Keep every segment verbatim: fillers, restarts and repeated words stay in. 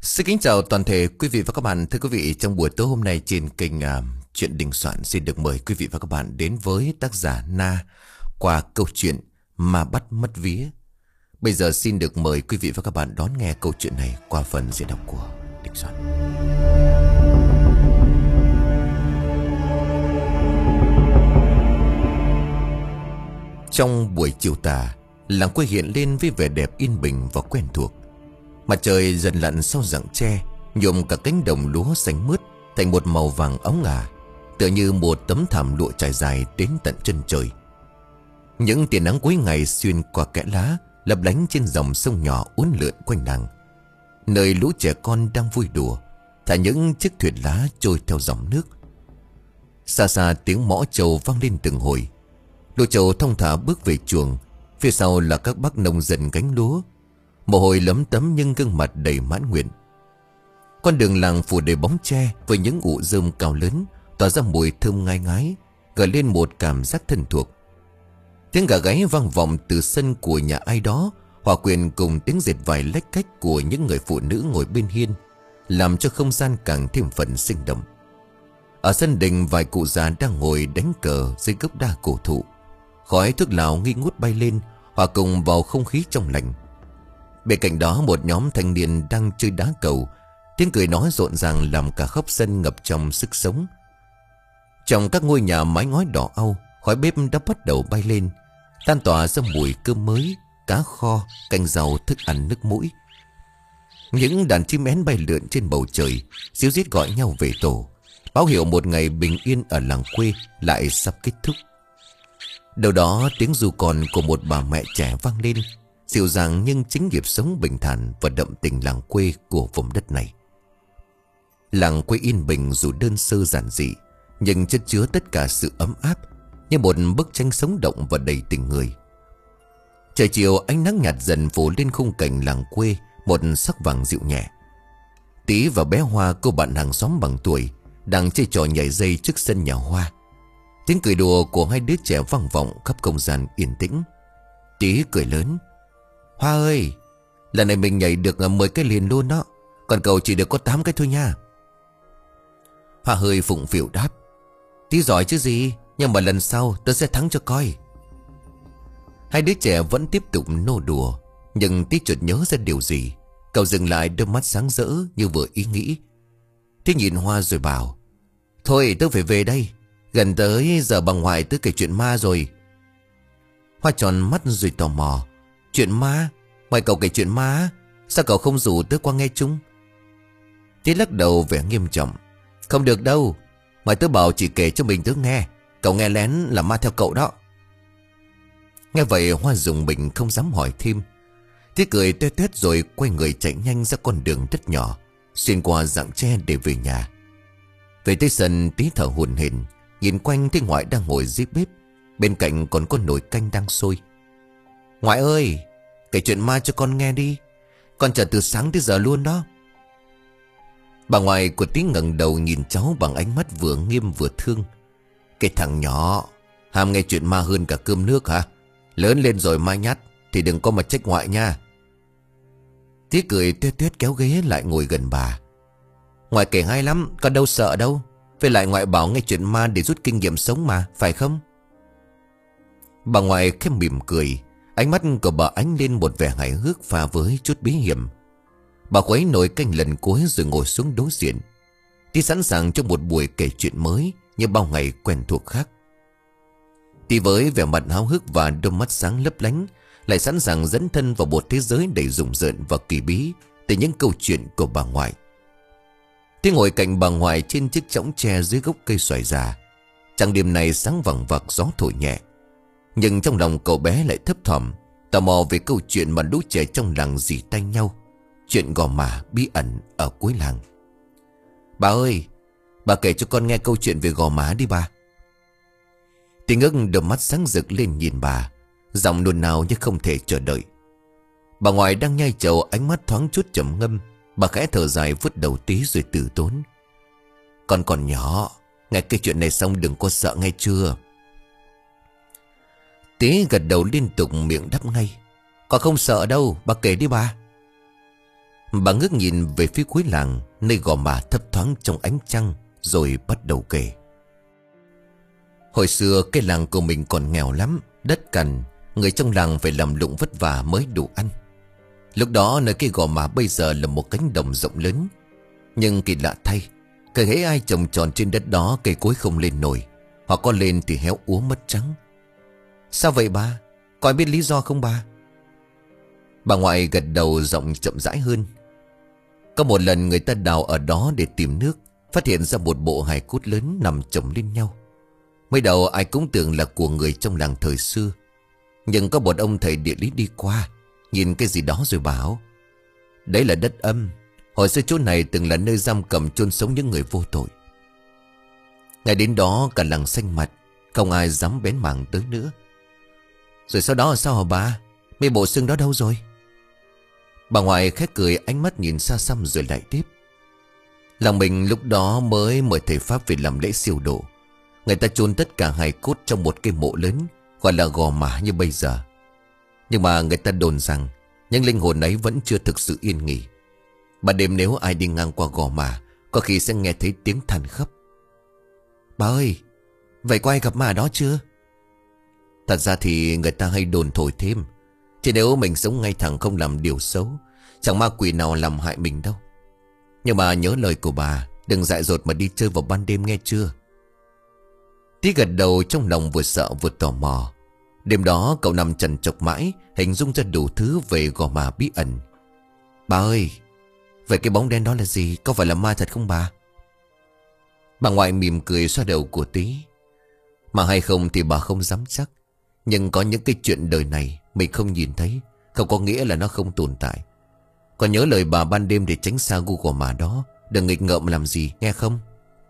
Xin kính chào toàn thể quý vị và các bạn. Thưa quý vị, trong buổi tối hôm nay trên kênh uh, Chuyện Đình Soạn xin được mời quý vị và các bạn đến với tác giả Na qua câu chuyện Ma Bắt Mất Vía. Bây giờ xin được mời quý vị và các bạn đón nghe câu chuyện này qua phần diễn đọc của Đình Soạn. Trong buổi chiều tà, làng quê hiện lên với vẻ đẹp yên bình và quen thuộc. Mặt trời dần lặn sau rặng tre, nhuộm cả cánh đồng lúa xanh mướt thành một màu vàng óng ả, tựa như một tấm thảm lụa trải dài đến tận chân trời. Những tia nắng cuối ngày xuyên qua kẽ lá, lấp lánh trên dòng sông nhỏ uốn lượn quanh làng, nơi lũ trẻ con đang vui đùa, thả những chiếc thuyền lá trôi theo dòng nước. Xa xa tiếng mõ trầu vang lên từng hồi. Lũ trầu thong thả bước về chuồng, phía sau là các bác nông dân gánh lúa, mồ hôi lấm tấm nhưng gương mặt đầy mãn nguyện. Con đường làng phủ đầy bóng tre với những ụ rơm cao lớn tỏa ra mùi thơm ngai ngái, gợi lên một cảm giác thân thuộc. Tiếng gà gáy vang vọng từ sân của nhà ai đó, hòa quyện cùng tiếng dệt vải lách cách của những người phụ nữ ngồi bên hiên, làm cho không gian càng thêm phần sinh động. Ở sân đình, vài cụ già đang ngồi đánh cờ dưới gốc đa cổ thụ. Khói thuốc lào nghi ngút bay lên, hòa cùng vào không khí trong lành. Bên cạnh đó, một nhóm thanh niên đang chơi đá cầu, tiếng cười nói rộn ràng làm cả khóc sân ngập trong sức sống. Trong các ngôi nhà mái ngói đỏ au, khói bếp đã bắt đầu bay lên, tan tỏa ra mùi cơm mới, cá kho, canh rau, thức ăn nước mũi. Những đàn chim én bay lượn trên bầu trời, ríu rít gọi nhau về tổ, báo hiệu một ngày bình yên ở làng quê lại sắp kết thúc. Đầu đó tiếng ru con của một bà mẹ trẻ vang lên, dịu dàng nhưng chính nhịp sống bình thản và đậm tình làng quê của vùng đất này. Làng quê yên bình dù đơn sơ giản dị, nhưng chất chứa tất cả sự ấm áp, như một bức tranh sống động và đầy tình người. Trời chiều, ánh nắng nhạt dần phủ lên khung cảnh làng quê một sắc vàng dịu nhẹ. Tí và bé Hoa, cô bạn hàng xóm bằng tuổi, đang chơi trò nhảy dây trước sân nhà Hoa. Tiếng cười đùa của hai đứa trẻ vang vọng khắp không gian yên tĩnh. Tí cười lớn: "Hoa ơi, lần này mình nhảy được mười cái liền luôn đó, còn cậu chỉ được có tám cái thôi nha." Hoa hơi phụng phịu đáp: "Tí giỏi chứ gì, nhưng mà lần sau tớ sẽ thắng cho coi." Hai đứa trẻ vẫn tiếp tục nô đùa, nhưng Tí chợt nhớ ra điều gì. Cậu dừng lại, đôi mắt sáng rỡ như vừa ý nghĩ. Tí nhìn Hoa rồi bảo: "Thôi tớ phải về đây, gần tới giờ bà ngoại tớ kể chuyện ma rồi." Hoa tròn mắt rồi tò mò: "Chuyện ma? Mày cậu kể chuyện ma? Sao cậu không rủ tớ qua nghe chung?" Tí lắc đầu vẻ nghiêm trọng: "Không được đâu, mày tớ bảo chỉ kể cho mình tớ nghe, cậu nghe lén là ma theo cậu đó." Nghe vậy Hoa rùng mình không dám hỏi thêm. Tí cười tuét tuét rồi quay người chạy nhanh ra con đường đất nhỏ, xuyên qua rặng tre để về nhà. Về tới sân, Tí thở hổn hển, nhìn quanh thấy ngoại đang ngồi dưới bếp, bên cạnh còn có nồi canh đang sôi. "Ngoại ơi, kể chuyện ma cho con nghe đi, con chờ từ sáng tới giờ luôn đó." Bà ngoại của Tí ngẩng đầu nhìn cháu bằng ánh mắt vừa nghiêm vừa thương. "Cái thằng nhỏ ham nghe chuyện ma hơn cả cơm nước hả? Lớn lên rồi mai nhát thì đừng có mà trách ngoại nha." Tí cười tuét tuét kéo ghế lại ngồi gần bà. "Ngoại kể hay lắm, con đâu sợ đâu. Với lại ngoại bảo nghe chuyện ma để rút kinh nghiệm sống mà, phải không?" Bà ngoại khẽ mỉm cười, ánh mắt của bà ánh lên một vẻ hài hước pha với chút bí hiểm. Bà khuấy nồi canh lần cuối rồi ngồi xuống đối diện. Tí sẵn sàng cho một buổi kể chuyện mới như bao ngày quen thuộc khác. Tí với vẻ mặt háo hức và đôi mắt sáng lấp lánh, lại sẵn sàng dẫn thân vào một thế giới đầy rùng rợn và kỳ bí từ những câu chuyện của bà ngoại. Tí ngồi cạnh bà ngoại trên chiếc chõng tre dưới gốc cây xoài già. Trăng đêm này sáng vằng vặc, gió thổi nhẹ, nhưng trong lòng cậu bé lại thấp thỏm, tò mò về câu chuyện mà lũ trẻ trong làng rỉ tay nhau, chuyện Gò Mả bí ẩn ở cuối làng. "Bà ơi, bà kể cho con nghe câu chuyện về Gò Mả đi bà." Tí ngước đôi mắt sáng rực lên nhìn bà, giọng nôn nao như không thể chờ đợi. Bà ngoại đang nhai trầu, ánh mắt thoáng chút trầm ngâm. Bà khẽ thở dài vứt đầu Tí rồi từ tốn: "Con còn nhỏ, nghe cái chuyện này xong đừng có sợ nghe chưa?" Tí gật đầu liên tục, miệng đáp ngay: "Con không sợ đâu, bà kể đi bà." Bà ngước nhìn về phía cuối làng, nơi gò mả thấp thoáng trong ánh trăng, rồi bắt đầu kể. Hồi xưa cái làng của mình còn nghèo lắm, đất cằn, người trong làng phải làm lụng vất vả mới đủ ăn. Lúc đó nơi cái gò mả bây giờ là một cánh đồng rộng lớn. Nhưng kỳ lạ thay, cứ hễ ai trồng trọt trên đất đó cây cối không lên nổi, hoặc có lên thì héo úa mất trắng. Sao vậy ba? Có ai biết lý do không ba? Bà ngoại gật đầu giọng chậm rãi hơn. Có một lần người ta đào ở đó để tìm nước, phát hiện ra một bộ hài cốt lớn nằm chồng lên nhau. Mới đầu ai cũng tưởng là của người trong làng thời xưa. Nhưng có một ông thầy địa lý đi qua, nhìn cái gì đó rồi bảo: đấy là đất âm. Hồi xưa chỗ này từng là nơi giam cầm chôn sống những người vô tội. Ngày đến đó cả làng xanh mặt, không ai dám bén mảng tới nữa. Rồi sau đó là sao hả bà? Mấy bộ xương đó đâu rồi? Bà ngoại khét cười, ánh mắt nhìn xa xăm rồi lại tiếp. Làng mình lúc đó mới mời thầy Pháp về làm lễ siêu độ. Người ta chôn tất cả hài cốt trong một cái mộ lớn, gọi là gò mả như bây giờ. Nhưng mà người ta đồn rằng những linh hồn ấy vẫn chưa thực sự yên nghỉ. Ban đêm nếu ai đi ngang qua gò mả, có khi sẽ nghe thấy tiếng than khóc. Bà ơi, vậy có ai gặp ma đó chưa? Thật ra thì người ta hay đồn thổi thêm. Chỉ nếu mình sống ngay thẳng không làm điều xấu, chẳng ma quỷ nào làm hại mình đâu. Nhưng mà nhớ lời của bà, đừng dại dột mà đi chơi vào ban đêm nghe chưa? Tí gật đầu, trong lòng vừa sợ vừa tò mò. Đêm đó cậu nằm trằn trọc mãi, hình dung ra đủ thứ về gò mả bí ẩn. Bà ơi, vậy cái bóng đen đó là gì? Có phải là ma thật không bà? Bà ngoại mỉm cười xoa đầu của Tí. Mà hay không thì bà không dám chắc. Nhưng có những cái chuyện đời này mình không nhìn thấy, không có nghĩa là nó không tồn tại. Còn nhớ lời bà ban đêm để tránh xa gu gò mả đó, đừng nghịch ngợm làm gì, nghe không?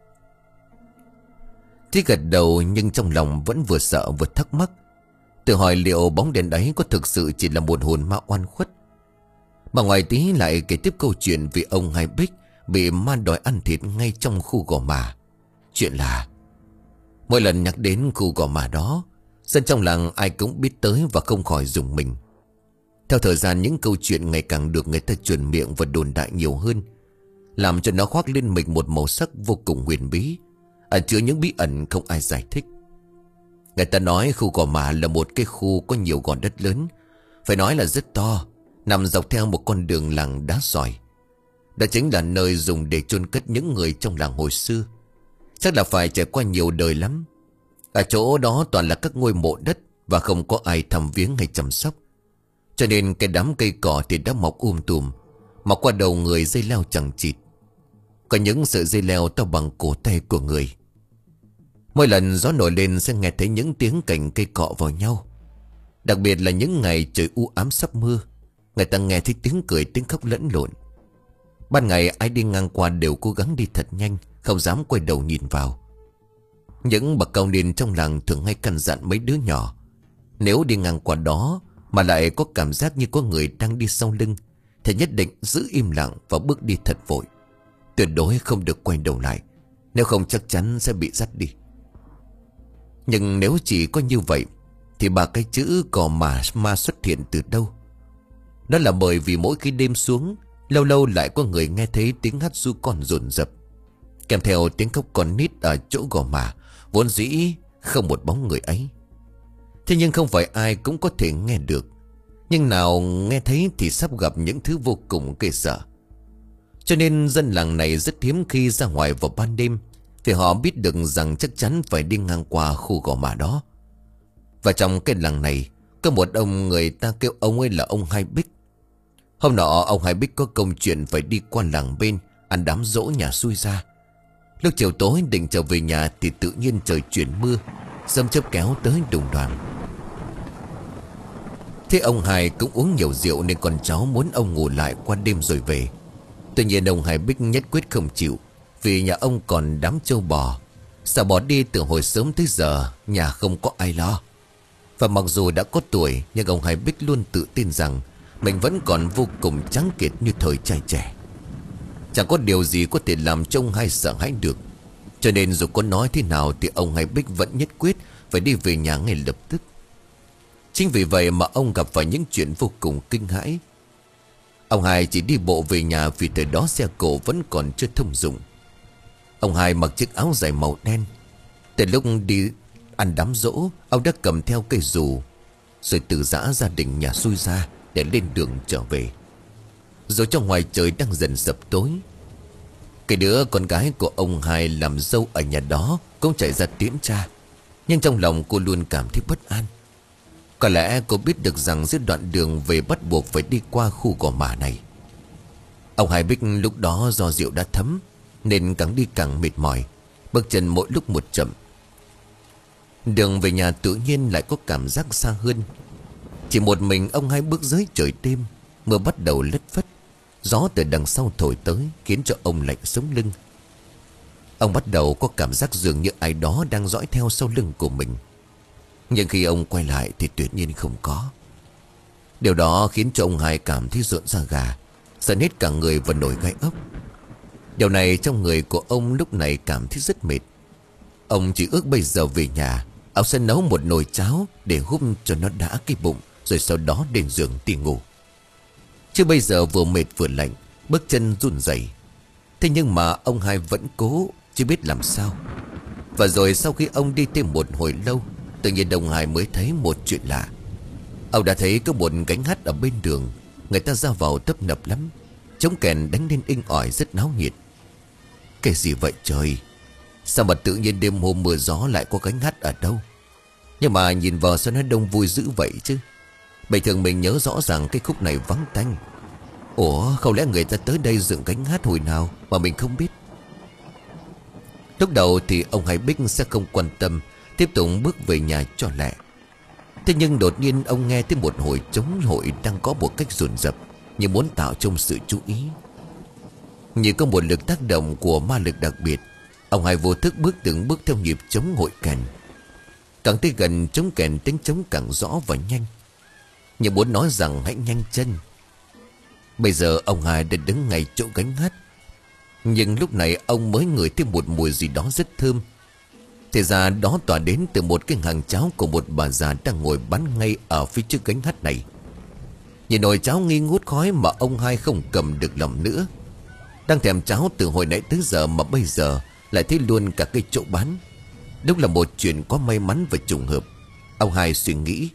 Tí gật đầu, nhưng trong lòng vẫn vừa sợ vừa thắc mắc, tự hỏi liệu bóng đèn ấy có thực sự chỉ là một hồn ma oan khuất. Bà ngoại Tí lại kể tiếp câu chuyện về ông Hai Bích bị ma đòi ăn thịt ngay trong khu gò mả. Chuyện là mỗi lần nhắc đến khu gò mả đó, dân trong làng ai cũng biết tới và không khỏi rùng mình. Theo thời gian, những câu chuyện ngày càng được người ta truyền miệng và đồn đại nhiều hơn, làm cho nó khoác lên mình một màu sắc vô cùng huyền bí, ẩn chứa những bí ẩn không ai giải thích. Người ta nói khu gò mả là một cái khu có nhiều gò đất lớn, phải nói là rất to, nằm dọc theo một con đường làng đá sỏi. Đó chính là nơi dùng để chôn cất những người trong làng hồi xưa. Chắc là phải trải qua nhiều đời lắm. Ở chỗ đó toàn là các ngôi mộ đất, và không có ai thăm viếng hay chăm sóc. Cho nên cái đám cây cỏ thì đã mọc um tùm, mọc qua đầu người dây leo chẳng chịt. Có những sợi dây leo to bằng cổ tay của người. Mỗi lần gió nổi lên sẽ nghe thấy những tiếng cành cây cọ vào nhau. Đặc biệt là những ngày trời u ám sắp mưa, người ta nghe thấy tiếng cười, tiếng khóc lẫn lộn. Ban ngày ai đi ngang qua đều cố gắng đi thật nhanh, không dám quay đầu nhìn vào. Những bậc cao niên trong làng thường hay căn dặn mấy đứa nhỏ, nếu đi ngang qua đó mà lại có cảm giác như có người đang đi sau lưng, thì nhất định giữ im lặng và bước đi thật vội. Tuyệt đối không được quay đầu lại, nếu không chắc chắn sẽ bị dắt đi. Nhưng nếu chỉ có như vậy thì ba cái chữ gò mả ma xuất hiện từ đâu? Đó là bởi vì mỗi khi đêm xuống, lâu lâu lại có người nghe thấy tiếng hát ru con dồn dập, kèm theo tiếng khóc con nít ở chỗ gò mả vốn dĩ không một bóng người ấy. Thế nhưng không phải ai cũng có thể nghe được, nhưng nào nghe thấy thì sắp gặp những thứ vô cùng ghê sợ. Cho nên dân làng này rất hiếm khi ra ngoài vào ban đêm, vì họ biết được rằng chắc chắn phải đi ngang qua khu gò mả đó. Và trong cái làng này có một ông, người ta kêu ông ấy là ông Hai Bích. Hôm nọ ông Hai Bích có công chuyện phải đi qua làng bên ăn đám giỗ nhà xui ra. Lúc chiều tối định trở về nhà thì tự nhiên trời chuyển mưa, sấm chớp kéo tới đùng đoàng. Thế ông Hai cũng uống nhiều rượu nên con cháu muốn ông ngủ lại qua đêm rồi về. Tuy nhiên ông Hai Bích nhất quyết không chịu, vì nhà ông còn đám trâu bò, sợ bỏ đi từ hồi sớm tới giờ nhà không có ai lo. Và mặc dù đã có tuổi, nhưng ông Hai Bích luôn tự tin rằng mình vẫn còn vô cùng trắng kiệt như thời trai trẻ. Chẳng có điều gì có thể làm cho ông Hai sợ hãi được. Cho nên dù có nói thế nào thì ông Hai Bích vẫn nhất quyết phải đi về nhà ngay lập tức. Chính vì vậy mà ông gặp phải những chuyện vô cùng kinh hãi. Ông Hai chỉ đi bộ về nhà vì thời đó xe cộ vẫn còn chưa thông dụng. Ông Hai mặc chiếc áo dài màu đen. Từ lúc đi ăn đám giỗ, ông đã cầm theo cây dù, rồi từ giã gia đình nhà xui ra để lên đường trở về. Rồi trong ngoài trời đang dần sập tối, cái đứa con gái của ông Hai làm dâu ở nhà đó cũng chạy ra tiễn cha. Nhưng trong lòng cô luôn cảm thấy bất an. Có lẽ cô biết được rằng giữa đoạn đường về bắt buộc phải đi qua khu cỏ mả này. Ông Hai biết lúc đó do rượu đã thấm nên càng đi càng mệt mỏi, bước chân mỗi lúc một chậm. Đường về nhà tự nhiên lại có cảm giác xa hơn. Chỉ một mình ông Hai bước dưới trời đêm. Mưa bắt đầu lất phất, gió từ đằng sau thổi tới khiến cho ông lạnh sống lưng. Ông bắt đầu có cảm giác dường như ai đó đang dõi theo sau lưng của mình. Nhưng khi ông quay lại thì tuyệt nhiên không có. Điều đó khiến cho ông Hai cảm thấy rợn da gà, giận hết cả người và nổi gai ốc. Điều này trong người của ông lúc này cảm thấy rất mệt. Ông chỉ ước bây giờ về nhà, ông sẽ nấu một nồi cháo để húp cho nó đã cái bụng, rồi sau đó lên giường đi ngủ. Chứ bây giờ vừa mệt vừa lạnh, bước chân run rẩy. Thế nhưng mà ông Hai vẫn cố, chưa biết làm sao. Và rồi sau khi ông đi thêm một hồi lâu, tự nhiên ông Hai mới thấy một chuyện lạ. Ông đã thấy có một gánh hát ở bên đường, người ta ra vào tấp nập lắm, trống kèn đánh lên inh ỏi rất náo nhiệt. Cái gì vậy trời? Sao mà tự nhiên đêm hôm mưa gió lại có gánh hát ở đâu? Nhưng mà nhìn vào sao nó đông vui dữ vậy chứ? Bình thường mình nhớ rõ ràng cái khúc này vắng tanh. Ủa, không lẽ người ta tới đây dựng gánh hát hồi nào mà mình không biết? Lúc đầu thì ông Hai Bích sẽ không quan tâm, tiếp tục bước về nhà cho lẹ. Thế nhưng đột nhiên ông nghe thấy một hồi trống hội đang có một cách dồn dập, như muốn tạo trong sự chú ý. Như có một lực tác động của ma lực đặc biệt, ông Hai vô thức bước từng bước theo nhịp trống hội kèn. Càng tới gần trống kèn tiếng trống càng rõ và nhanh, như muốn nói rằng hãy nhanh chân. Bây giờ ông Hai đã đứng ngay chỗ gánh hát. Nhưng lúc này ông mới ngửi thấy một mùi gì đó rất thơm. Thì ra đó tỏa đến từ một cái hàng cháo của một bà già đang ngồi bán ngay ở phía trước gánh hát này. Nhìn nồi cháo nghi ngút khói mà ông Hai không cầm được lòng nữa. Đang thèm cháo từ hồi nãy tới giờ mà bây giờ lại thấy luôn cả cái chỗ bán. Đúng là một chuyện có may mắn và trùng hợp. Ông Hai suy nghĩ,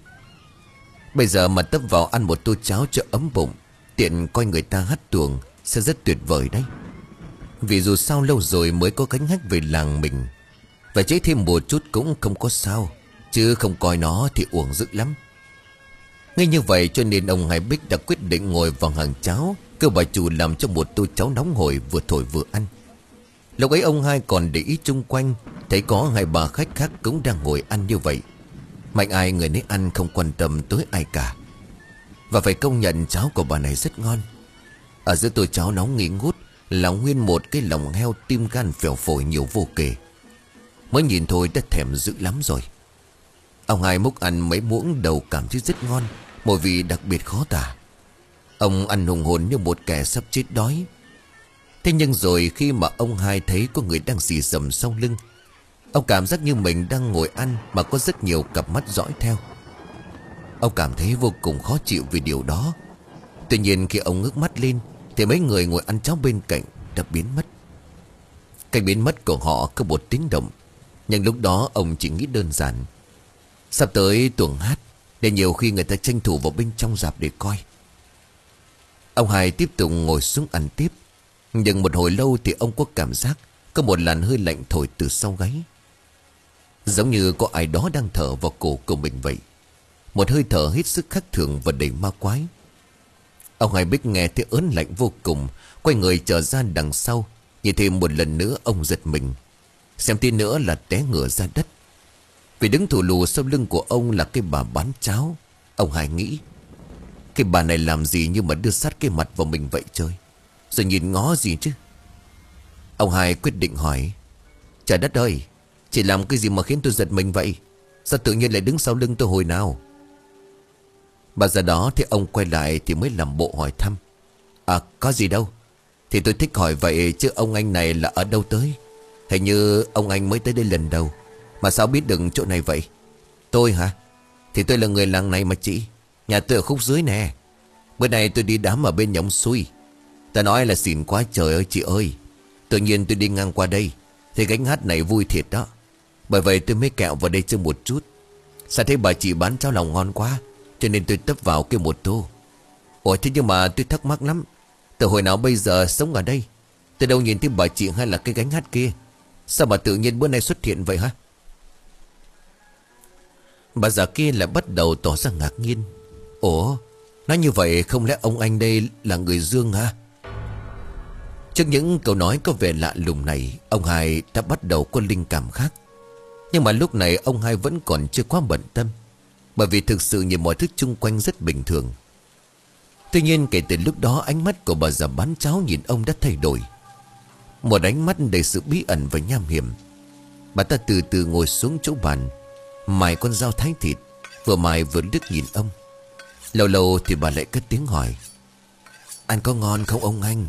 bây giờ mà tấp vào ăn một tô cháo cho ấm bụng, tiện coi người ta hát tuồng sẽ rất tuyệt vời đấy. Vì dù sao lâu rồi mới có gánh hát về làng mình, và chế thêm một chút cũng không có sao, chứ không coi nó thì uổng dữ lắm. Ngay như vậy cho nên ông Hai Bích đã quyết định ngồi vào hàng cháo, kêu bà chủ làm cho một tô cháo nóng hổi vừa thổi vừa ăn. Lúc ấy ông Hai còn để ý chung quanh, thấy có hai bà khách khác cũng đang ngồi ăn như vậy. Mạnh ai người nấy ăn, không quan tâm tới ai cả. Và phải công nhận cháo của bà này rất ngon. Ở giữa tô cháo nóng nghi ngút là nguyên một cái lòng heo tim gan phèo phổi nhiều vô kể. Mới nhìn thôi đã thèm dữ lắm rồi. Ông Hai múc ăn mấy muỗng đầu cảm thấy rất ngon, mùi vị đặc biệt khó tả. Ông ăn hùng hồn như một kẻ sắp chết đói. Thế nhưng rồi khi mà ông Hai thấy có người đang xì xầm sau lưng, ông cảm giác như mình đang ngồi ăn mà có rất nhiều cặp mắt dõi theo. Ông cảm thấy vô cùng khó chịu vì điều đó. Tuy nhiên khi ông ngước mắt lên thì mấy người ngồi ăn cháo bên cạnh đã biến mất. Cái biến mất của họ có một tiếng động. Nhưng lúc đó ông chỉ nghĩ đơn giản, sắp tới tuồng hát nên nhiều khi người ta tranh thủ vào bên trong rạp để coi. Ông Hai tiếp tục ngồi xuống ăn tiếp. Nhưng một hồi lâu thì ông có cảm giác có một làn hơi lạnh thổi từ sau gáy, giống như có ai đó đang thở vào cổ của mình vậy. Một hơi thở hết sức khác thường và đầy ma quái. Ông Hai Bích nghe thấy ớn lạnh vô cùng, quay người trở ra đằng sau. Nhìn thêm một lần nữa ông giật mình, xem tí nữa là té ngửa ra đất. Vì đứng thù lù sau lưng của ông là cái bà bán cháo. Ông Hai nghĩ, cái bà này làm gì như mà đưa sát cái mặt vào mình vậy trời, rồi nhìn ngó gì chứ. Ông Hai quyết định hỏi, trời đất ơi, chị làm cái gì mà khiến tôi giật mình vậy? Sao tự nhiên lại đứng sau lưng tôi hồi nào? Bà già đó thì ông quay lại thì mới làm bộ hỏi thăm. À có gì đâu, thì tôi thích hỏi vậy chứ ông anh này là ở đâu tới? Hình như ông anh mới tới đây lần đầu, mà sao biết được chỗ này vậy? Tôi hả? Thì tôi là người làng này mà chị. Nhà tôi ở khúc dưới nè. Bữa nay tôi đi đám ở bên nhà ông Xui. Ta nói là xỉn quá trời ơi chị ơi. Tự nhiên tôi đi ngang qua đây thì gánh hát này vui thiệt đó. Bởi vậy tôi mới kẹo vào đây chơi một chút. Sao thấy bà chị bán cháo lòng ngon quá, cho nên tôi tấp vào kêu một tô. Ủa thế nhưng mà tôi thắc mắc lắm. Từ hồi nào bây giờ sống ở đây, tôi đâu nhìn thấy bà chị hay là cái gánh hát kia. Sao bà tự nhiên bữa nay xuất hiện vậy hả? Bà già kia lại bắt đầu tỏ ra ngạc nhiên. Ủa, nói như vậy không lẽ ông anh đây là người Dương hả? Trước những câu nói có vẻ lạ lùng này, ông hai đã bắt đầu có linh cảm khác. Nhưng mà lúc này ông hai vẫn còn chưa quá bận tâm, bởi vì thực sự nhìn mọi thứ chung quanh rất bình thường. Tuy nhiên kể từ lúc đó, ánh mắt của bà già bán cháo nhìn ông đã thay đổi. Một ánh mắt đầy sự bí ẩn và nham hiểm. Bà ta từ từ ngồi xuống chỗ bàn, mài con dao thái thịt, vừa mài vừa liếc nhìn ông. Lâu lâu thì bà lại cất tiếng hỏi: ăn có ngon không ông anh?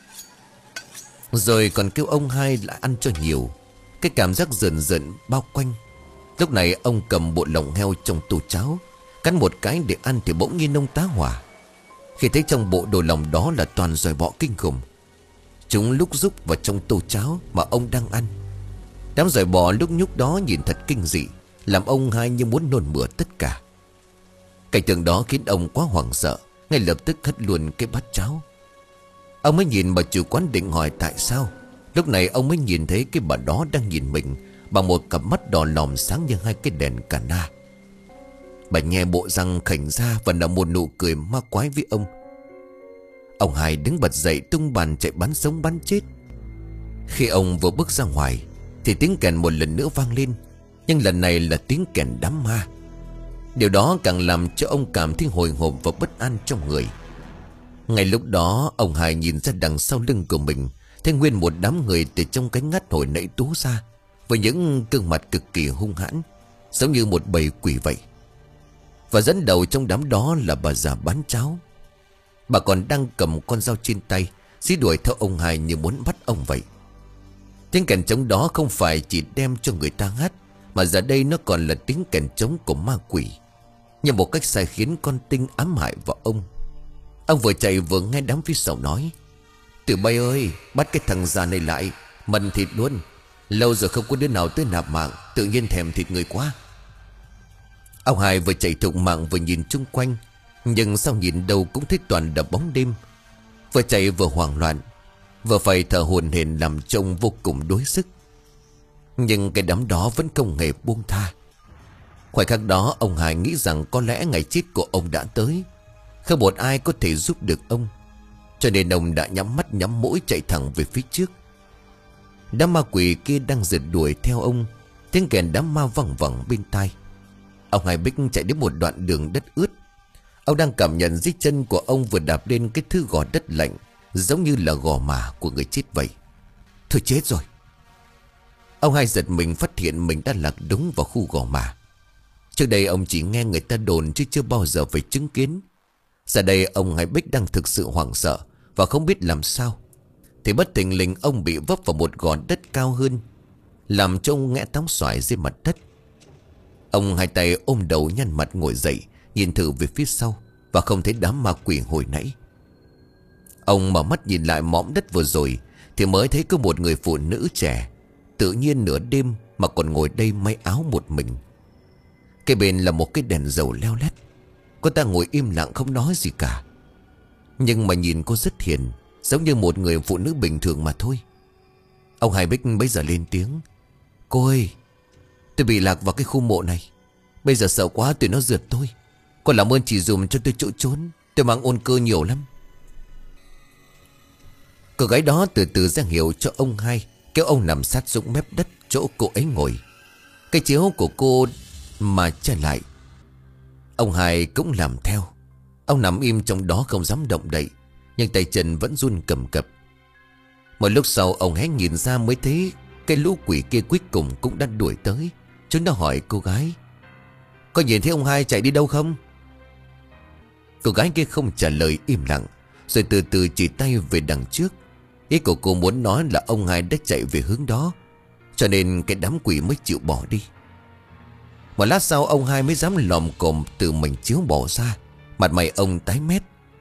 Rồi còn kêu ông hai lại ăn cho nhiều. Cái cảm giác rợn rợn bao quanh. Lúc này ông cầm bộ lòng heo trong tủ cháo, cắn một cái để ăn thì bỗng nhiên ông tá hỏa khi thấy trong bộ đồ lòng đó là toàn giòi bọ kinh khủng. Chúng lúc rúc vào trong tô cháo mà ông đang ăn. Đám giòi bọ lúc nhúc đó nhìn thật kinh dị, làm ông hai như muốn nôn mửa tất cả. Cảnh tượng đó khiến ông quá hoảng sợ, ngay lập tức hất luôn cái bát cháo. Ông mới nhìn bà chủ quán định hỏi tại sao. Lúc này ông mới nhìn thấy cái bà đó đang nhìn mình bằng một cặp mắt đỏ lòm sáng như hai cái đèn cà na. Bà nhe bộ răng khỉnh ra và nở một nụ cười ma quái với ông. Ông hai đứng bật dậy tung bàn chạy bắn sống bắn chết. Khi ông vừa bước ra ngoài thì tiếng kèn một lần nữa vang lên, nhưng lần này là tiếng kèn đám ma. Điều đó càng làm cho ông cảm thấy hồi hộp và bất an trong người. Ngay lúc đó ông hai nhìn ra đằng sau lưng của mình, thấy nguyên một đám người từ trong cánh ngắt hồi nãy tú ra, với những gương mặt cực kỳ hung hãn, giống như một bầy quỷ vậy. Và dẫn đầu trong đám đó là bà già bán cháo. Bà còn đang cầm con dao trên tay, xí đuổi theo ông hai như muốn bắt ông vậy. Tiếng kèn trống đó không phải chỉ đem cho người ta hát, mà giờ đây nó còn là tiếng kèn trống của ma quỷ, như một cách sai khiến con tinh ám hại vào ông. Ông vừa chạy vừa nghe đám phía sau nói: Từ Bay ơi, bắt cái thằng già này lại, mần thịt luôn. Lâu rồi không có đứa nào tới nạp mạng, tự nhiên thèm thịt người quá. Ông hai vừa chạy thục mạng vừa nhìn chung quanh, nhưng sao nhìn đâu cũng thấy toàn là bóng đêm. Vừa chạy vừa hoảng loạn, vừa phải thở hổn hển làm trông vô cùng đuối sức. Nhưng cái đám đó vẫn không hề buông tha. Khoảnh khắc đó ông hai nghĩ rằng có lẽ ngày chết của ông đã tới, không một ai có thể giúp được ông. Cho nên ông đã nhắm mắt nhắm mũi chạy thẳng về phía trước. Đám ma quỷ kia đang rượt đuổi theo ông, tiếng kèn đám ma văng vẳng bên tai. Ông hai Bích chạy đến một đoạn đường đất ướt. Ông đang cảm nhận dưới chân của ông vừa đạp lên cái thứ gò đất lạnh, giống như là gò mả của người chết vậy. Thôi chết rồi. Ông hai giật mình phát hiện mình đã lạc đúng vào khu gò mả. Trước đây ông chỉ nghe người ta đồn chứ chưa bao giờ phải chứng kiến. Giờ đây ông hai Bích đang thực sự hoảng sợ và không biết làm sao, thì bất thình lình ông bị vấp vào một gò đất cao hơn, làm cho ông ngã tóng xoài dưới mặt đất. Ông hai tay ôm đầu nhăn mặt ngồi dậy, nhìn thử về phía sau và không thấy đám ma quỷ hồi nãy. Ông mở mắt nhìn lại mỏm đất vừa rồi thì mới thấy có một người phụ nữ trẻ tự nhiên nửa đêm mà còn ngồi đây may áo một mình. Cái bên là một cái đèn dầu leo lét. Cô ta ngồi im lặng không nói gì cả, nhưng mà nhìn cô rất hiền, giống như một người phụ nữ bình thường mà thôi. Ông hai Bích bấy giờ lên tiếng: Cô ơi, tôi bị lạc vào cái khu mộ này, bây giờ sợ quá tụi nó rượt tôi. Cô làm ơn chỉ dùm cho tôi chỗ trốn, tôi mang ôn cơ nhiều lắm. Cô gái đó từ từ ra hiệu cho ông hai, kéo ông nằm sát xuống mép đất chỗ cô ấy ngồi. Cái chiếu của cô mà trở lại, ông hai cũng làm theo. Ông nằm im trong đó không dám động đậy, nhưng tay chân vẫn run cầm cập. Một lúc sau ông hé nhìn ra mới thấy cái lũ quỷ kia cuối cùng cũng đã đuổi tới. Chúng nó hỏi cô gái: Có nhìn thấy ông hai chạy đi đâu không? Cô gái kia không trả lời, im lặng, rồi từ từ chỉ tay về đằng trước. Ý của cô muốn nói là ông hai đã chạy về hướng đó, cho nên cái đám quỷ mới chịu bỏ đi. Một lát sau ông hai mới dám lòm cồm từ mảnh chiếu bỏ ra. Mặt mày ông tái mét.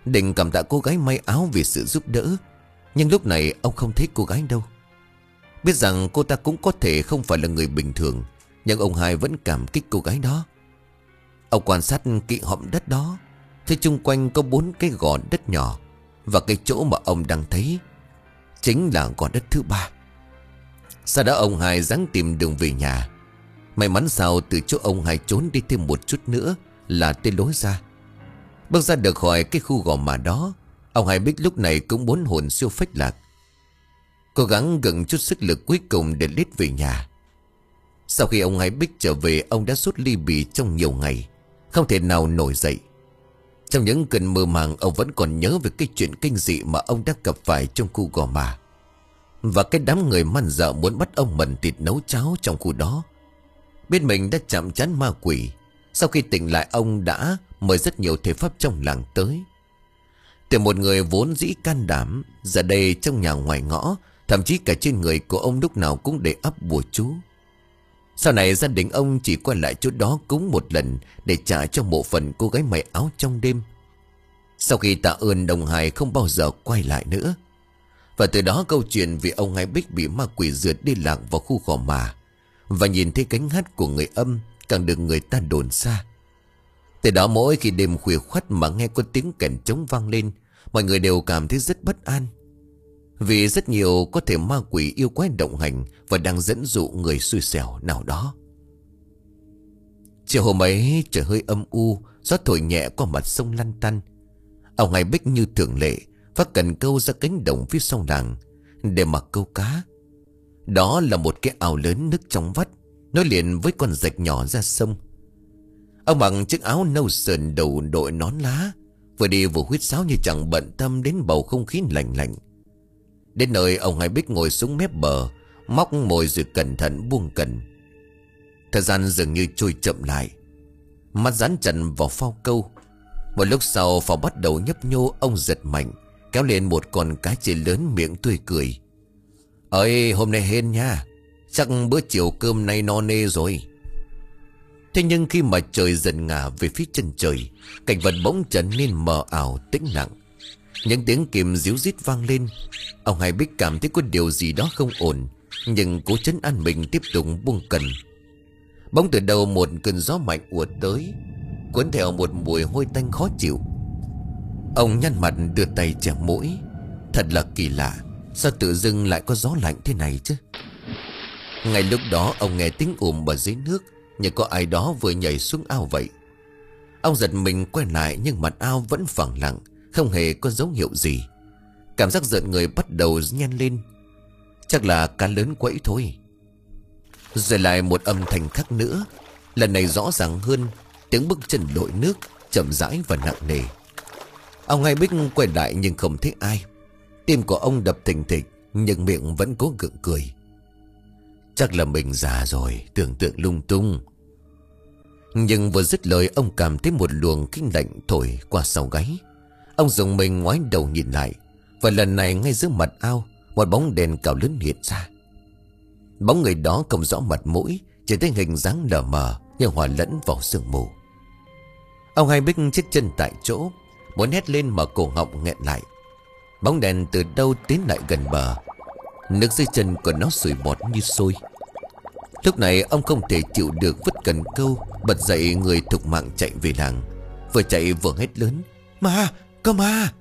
định cảm tạ cô gái may áo vì sự giúp đỡ. Nhưng lúc này ông không thấy cô gái đâu. Biết rằng cô ta cũng có thể không phải là người bình thường, nhưng ông hai vẫn cảm kích cô gái đó. Ông quan sát kỹ hõm đất đó, thấy chung quanh có bốn cái gò đất nhỏ, và cái chỗ mà ông đang thấy chính là gò đất thứ ba. Sau đó ông hai giáng tìm đường về nhà. May mắn sao từ chỗ ông hai trốn đi thêm một chút nữa là tới lối ra. Bước ra được khỏi cái khu gò mà đó, ông hai Bích lúc này cũng muốn hồn siêu phách lạc, cố gắng gượng chút sức lực cuối cùng để lết về nhà. Sau khi ông hai Bích trở về, ông đã sốt ly bì trong nhiều ngày, không thể nào nổi dậy. Trong những cơn mơ màng, ông vẫn còn nhớ về cái chuyện kinh dị mà ông đã gặp phải trong khu gò mà, và cái đám người man dợ muốn bắt ông mần thịt nấu cháo trong khu đó. Biết mình đã chạm trán ma quỷ, sau khi tỉnh lại ông đã mời rất nhiều thầy pháp trong làng tới. Từ một người vốn dĩ can đảm, giờ đây trong nhà ngoài ngõ, thậm chí cả trên người của ông lúc nào cũng để ắp bùa chú. Sau này gia đình ông chỉ quay lại chỗ đó cúng một lần để trả cho mộ phần cô gái may áo trong đêm. Sau khi tạ ơn, đồng Hải không bao giờ quay lại nữa. Và từ đó câu chuyện vì ông hai Bích bị ma quỷ rượt đi lạc vào khu gò mà và nhìn thấy cánh hát của người âm càng được người ta đồn xa. Từ đó mỗi khi đêm khuya khoắt mà nghe có tiếng kèn trống vang lên, mọi người đều cảm thấy rất bất an. Vì rất nhiều có thể ma quỷ yêu quái động hành và đang dẫn dụ người xui xẻo nào đó. Chiều hôm ấy trời hơi âm u, gió thổi nhẹ qua mặt sông lăn tăn. Ông hai Bích như thường lệ vác cần câu ra cánh đồng phía sau làng để mặc câu cá. Đó là một cái ao lớn nước trong vắt, nối liền với con rạch nhỏ ra sông. Ông mặc chiếc áo nâu sờn, đầu đội nón lá, vừa đi vừa huýt sáo như chẳng bận tâm đến bầu không khí lạnh lạnh. Đến nơi, ông hai Bích ngồi xuống mép bờ, móc mồi rồi cẩn thận buông cần. Thời gian dường như trôi chậm lại, mắt dán chặt vào phao câu. Một lúc sau phao bắt đầu nhấp nhô, ông giật mạnh, kéo lên một con cá chê lớn, miệng tươi cười. Ơi, hôm nay hên nha, chắc bữa chiều cơm nay no nê rồi. Thế nhưng khi mà trời dần ngả về phía chân trời, cảnh vật bỗng trở nên mờ ảo tĩnh lặng. Những tiếng kìm ríu rít vang lên. Ông hai Bích cảm thấy có điều gì đó không ổn, nhưng cố trấn an mình tiếp tục buông cần. Bỗng từ đầu một cơn gió mạnh ùa tới, cuốn theo một mùi hôi tanh khó chịu. Ông nhăn mặt đưa tay che mũi. Thật là kỳ lạ, sao tự dưng lại có gió lạnh thế này chứ? Ngay lúc đó ông nghe tiếng ùm ở dưới nước, như có ai đó vừa nhảy xuống ao vậy. Ông giật mình quay lại, nhưng mặt ao vẫn phẳng lặng, không hề có dấu hiệu gì. Cảm giác giận người bắt đầu nhen lên. Chắc là cá lớn quẫy thôi. Rồi lại một âm thanh khác nữa, lần này rõ ràng hơn, tiếng bước chân lội nước chậm rãi và nặng nề. Ông hai Bích quay lại nhưng không thấy ai. Tim của ông đập thình thịch, nhưng miệng vẫn cố gượng cười. Chắc là mình già rồi, tưởng tượng lung tung. Nhưng vừa dứt lời, ông cảm thấy một luồng kinh lạnh thổi qua sau gáy. Ông dùng mình ngoái đầu nhìn lại, và lần này ngay giữa mặt ao, một bóng đèn cao lớn hiện ra. Bóng người đó không rõ mặt mũi, chỉ thấy hình dáng lờ mờ như hòa lẫn vào sương mù. Ông hai Bích chết chân tại chỗ, muốn hét lên mà cổ họng nghẹn lại. Bóng đèn từ đâu tiến lại gần bờ, nước dưới chân của nó sủi bọt như sôi. Lúc này ông không thể chịu được, vứt cần câu, bật dậy người thục mạng chạy về làng. Vừa chạy vừa hét lớn: Ma, có ma!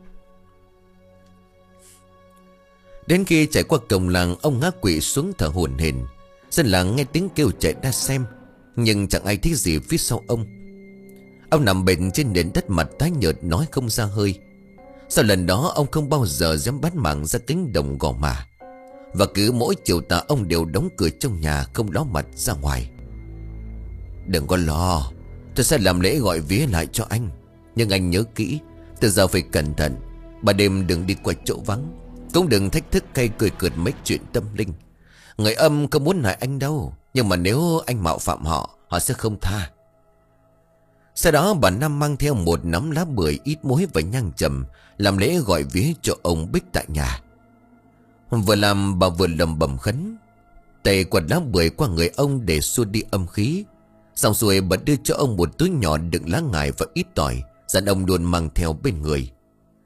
Đến khi chạy qua cổng làng, ông ngã quỵ xuống thở hổn hển. Dân làng nghe tiếng kêu chạy ra xem, nhưng chẳng ai thấy gì phía sau ông. Ông nằm bệnh trên nền đất, mặt tái nhợt, nói không ra hơi. Sau lần đó ông không bao giờ dám bán mạng ra cánh đồng gò mà, và cứ mỗi chiều tà ông đều đóng cửa trong nhà, không ló mặt ra ngoài. Đừng có lo, tôi sẽ làm lễ gọi vía lại cho anh. Nhưng anh nhớ kỹ, từ giờ phải cẩn thận. Ban đêm đừng đi qua chỗ vắng, cũng đừng thách thức hay cười cợt mấy chuyện tâm linh. Người âm không muốn hại anh đâu, nhưng mà nếu anh mạo phạm họ, họ sẽ không tha. Sau đó bà Năm mang theo một nắm lá bưởi, ít muối và nhang trầm, làm lễ gọi vía cho ông Bích tại nhà. Vừa làm bà vừa lầm bầm khấn, tay quạt lá bưởi qua người ông để xua đi âm khí. Xong rồi bà đưa cho ông một túi nhỏ đựng lá ngải và ít tỏi, dặn ông luôn mang theo bên người.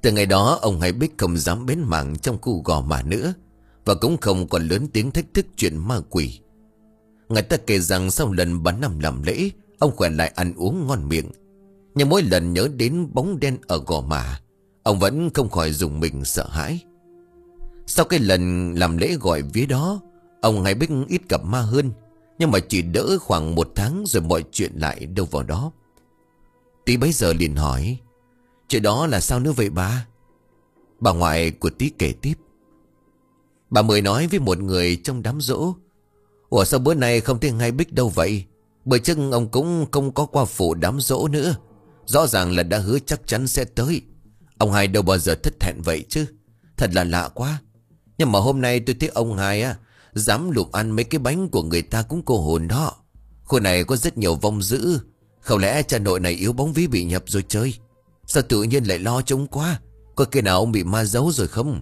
Từ ngày đó ông Hai Bích không dám bén mảng trong khu Gò Mả nữa, và cũng không còn lớn tiếng thách thức chuyện ma quỷ. Người ta kể rằng sau lần bắn năm làm lễ, ông khỏe lại ăn uống ngon miệng. Nhưng mỗi lần nhớ đến bóng đen ở Gò Mả, ông vẫn không khỏi rùng mình sợ hãi. Sau cái lần làm lễ gọi vía đó, ông Hai Bích ít gặp ma hơn, nhưng mà chỉ đỡ khoảng một tháng rồi mọi chuyện lại đâu vào đó. Tí bấy giờ liền hỏi: chuyện đó là sao nữa vậy bà? Bà ngoại của Tí kể tiếp: bà Mười nói với một người trong đám giỗ: ủa sao bữa nay không thấy Hai Bích đâu vậy? Bởi trước ông cũng không có qua phụ đám giỗ nữa. Rõ ràng là đã hứa chắc chắn sẽ tới. Ông Hai đâu bao giờ thất hẹn vậy chứ. Thật là lạ quá. Nhưng mà hôm nay tôi thấy ông Hai á dám lụm ăn mấy cái bánh của người ta cũng cô hồn đó. Khu này có rất nhiều vong dữ. Không lẽ cha nội này yếu bóng ví bị nhập rồi chơi? Sao tự nhiên lại lo trông quá? Có khi nào ông bị ma giấu rồi không?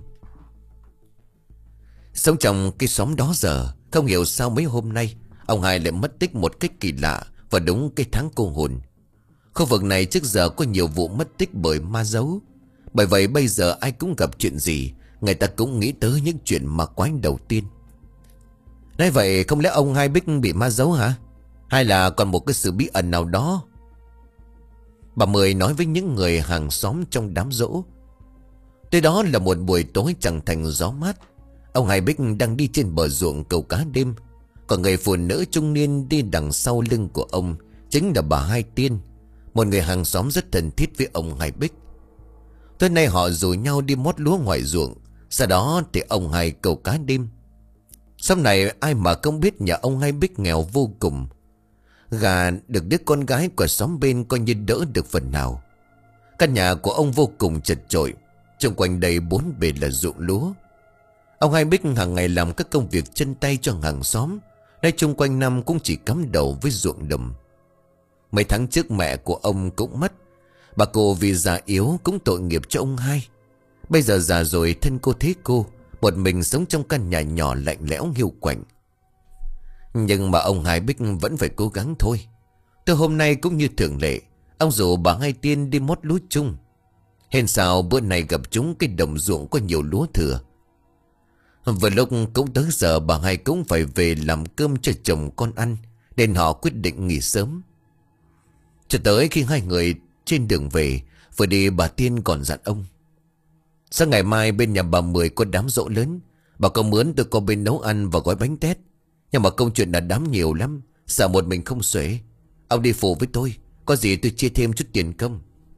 Sống trong cái xóm đó giờ, không hiểu sao mấy hôm nay ông Hai lại mất tích một cách kỳ lạ vào đúng cái tháng cô hồn. Khu vực này trước giờ có nhiều vụ mất tích bởi ma giấu. Bởi vậy bây giờ ai cũng gặp chuyện gì, người ta cũng nghĩ tới những chuyện ma quái đầu tiên. Nói vậy không lẽ ông Hai Bích bị ma giấu hả? Hay là còn một cái sự bí ẩn nào đó? Bà Mười nói với những người hàng xóm trong đám giỗ. Tới đó là một buổi tối chẳng thành gió mát. Ông Hai Bích đang đi trên bờ ruộng câu cá đêm. Còn người phụ nữ trung niên đi đằng sau lưng của ông chính là bà Hai Tiên, một người hàng xóm rất thân thiết với ông Hai Bích. Tối nay họ rủ nhau đi mót lúa ngoài ruộng. Sau đó thì ông Hai câu cá đêm. Sau này ai mà không biết nhà ông Hai Bích nghèo vô cùng. Gà được đứa con gái của xóm bên coi như đỡ được phần nào. Căn nhà của ông vô cùng chật chội, xung quanh đây bốn bề là ruộng lúa. Ông Hai Bích hàng ngày làm các công việc chân tay cho hàng xóm. Nói chung quanh năm cũng chỉ cắm đầu với ruộng đồng. Mấy tháng trước mẹ của ông cũng mất. Bà cô vì già yếu cũng tội nghiệp cho ông Hai. Bây giờ già rồi thân cô thế cô, một mình sống trong căn nhà nhỏ lạnh lẽo hiu quạnh. Nhưng mà ông Hai Bích vẫn phải cố gắng thôi. Từ hôm nay cũng như thường lệ, ông rủ bà Hai Tiên đi mót lúa chung. Hên sao bữa nay gặp chúng cái đồng ruộng có nhiều lúa thừa. Vừa lúc cũng tới giờ bà Hai cũng phải về làm cơm cho chồng con ăn, nên họ quyết định nghỉ sớm. Cho tới khi hai người trên đường về, vừa đi bà Tiên còn dặn ông: sáng ngày mai bên nhà bà Mười có đám giỗ lớn. Bà có mướn tôi có bên nấu ăn và gói bánh tét. Nhưng mà công chuyện là đám nhiều lắm, sợ một mình không xuể. Ông đi phụ với tôi, có gì tôi chia thêm chút tiền công.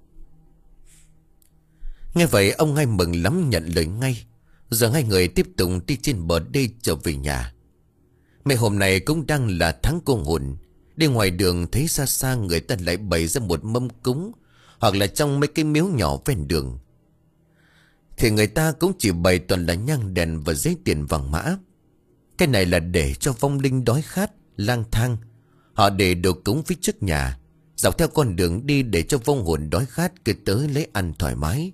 Nghe vậy ông Hai mừng lắm nhận lời ngay. Giờ hai người tiếp tục đi trên bờ đê trở về nhà. Mấy hôm nay cũng đang là tháng cô hồn. Đi ngoài đường thấy xa xa người ta lại bày ra một mâm cúng, hoặc là trong mấy cái miếu nhỏ ven đường thì người ta cũng chỉ bày toàn là nhang đèn và giấy tiền vàng mã. Cái này là để cho vong linh đói khát, lang thang. Họ để đồ cúng phía trước nhà, dọc theo con đường đi để cho vong hồn đói khát cứ tới lấy ăn thoải mái.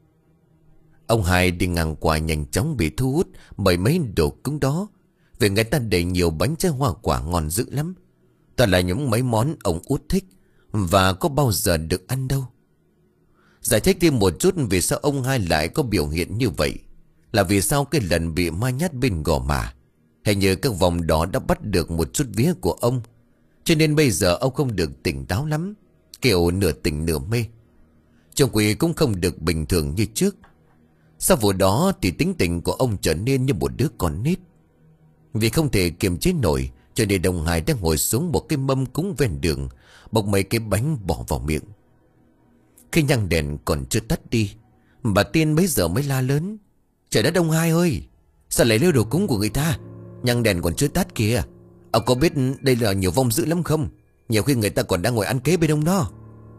Ông Hai đi ngang qua nhanh chóng bị thu hút bởi mấy đồ cúng đó. Vì người ta để nhiều bánh trái hoa quả ngon dữ lắm. Toàn là những mấy món ông út thích, và có bao giờ được ăn đâu. Giải thích thêm một chút vì sao ông Hai lại có biểu hiện như vậy. Là vì sao cái lần bị ma nhát bên Gò Mả, hình như các vòng đó đã bắt được một chút vía của ông. Cho nên bây giờ ông không được tỉnh táo lắm, kiểu nửa tỉnh nửa mê. Chồng quỷ cũng không được bình thường như trước. Sau vụ đó thì tính tình của ông trở nên như một đứa con nít. Vì không thể kiềm chế nổi, cho nên ông Hai đang ngồi xuống một cái mâm cúng ven đường, bọc mấy cái bánh bỏ vào miệng. Khi nhang đèn còn chưa tắt đi, bà Tiên bấy giờ mới la lớn: trời đất ông Hai ơi, sao lại lêu đồ cúng của người ta? Nhang đèn còn chưa tắt kìa. Ông có biết đây là nhiều vong dữ lắm không? Nhiều khi người ta còn đang ngồi ăn kế bên ông đó.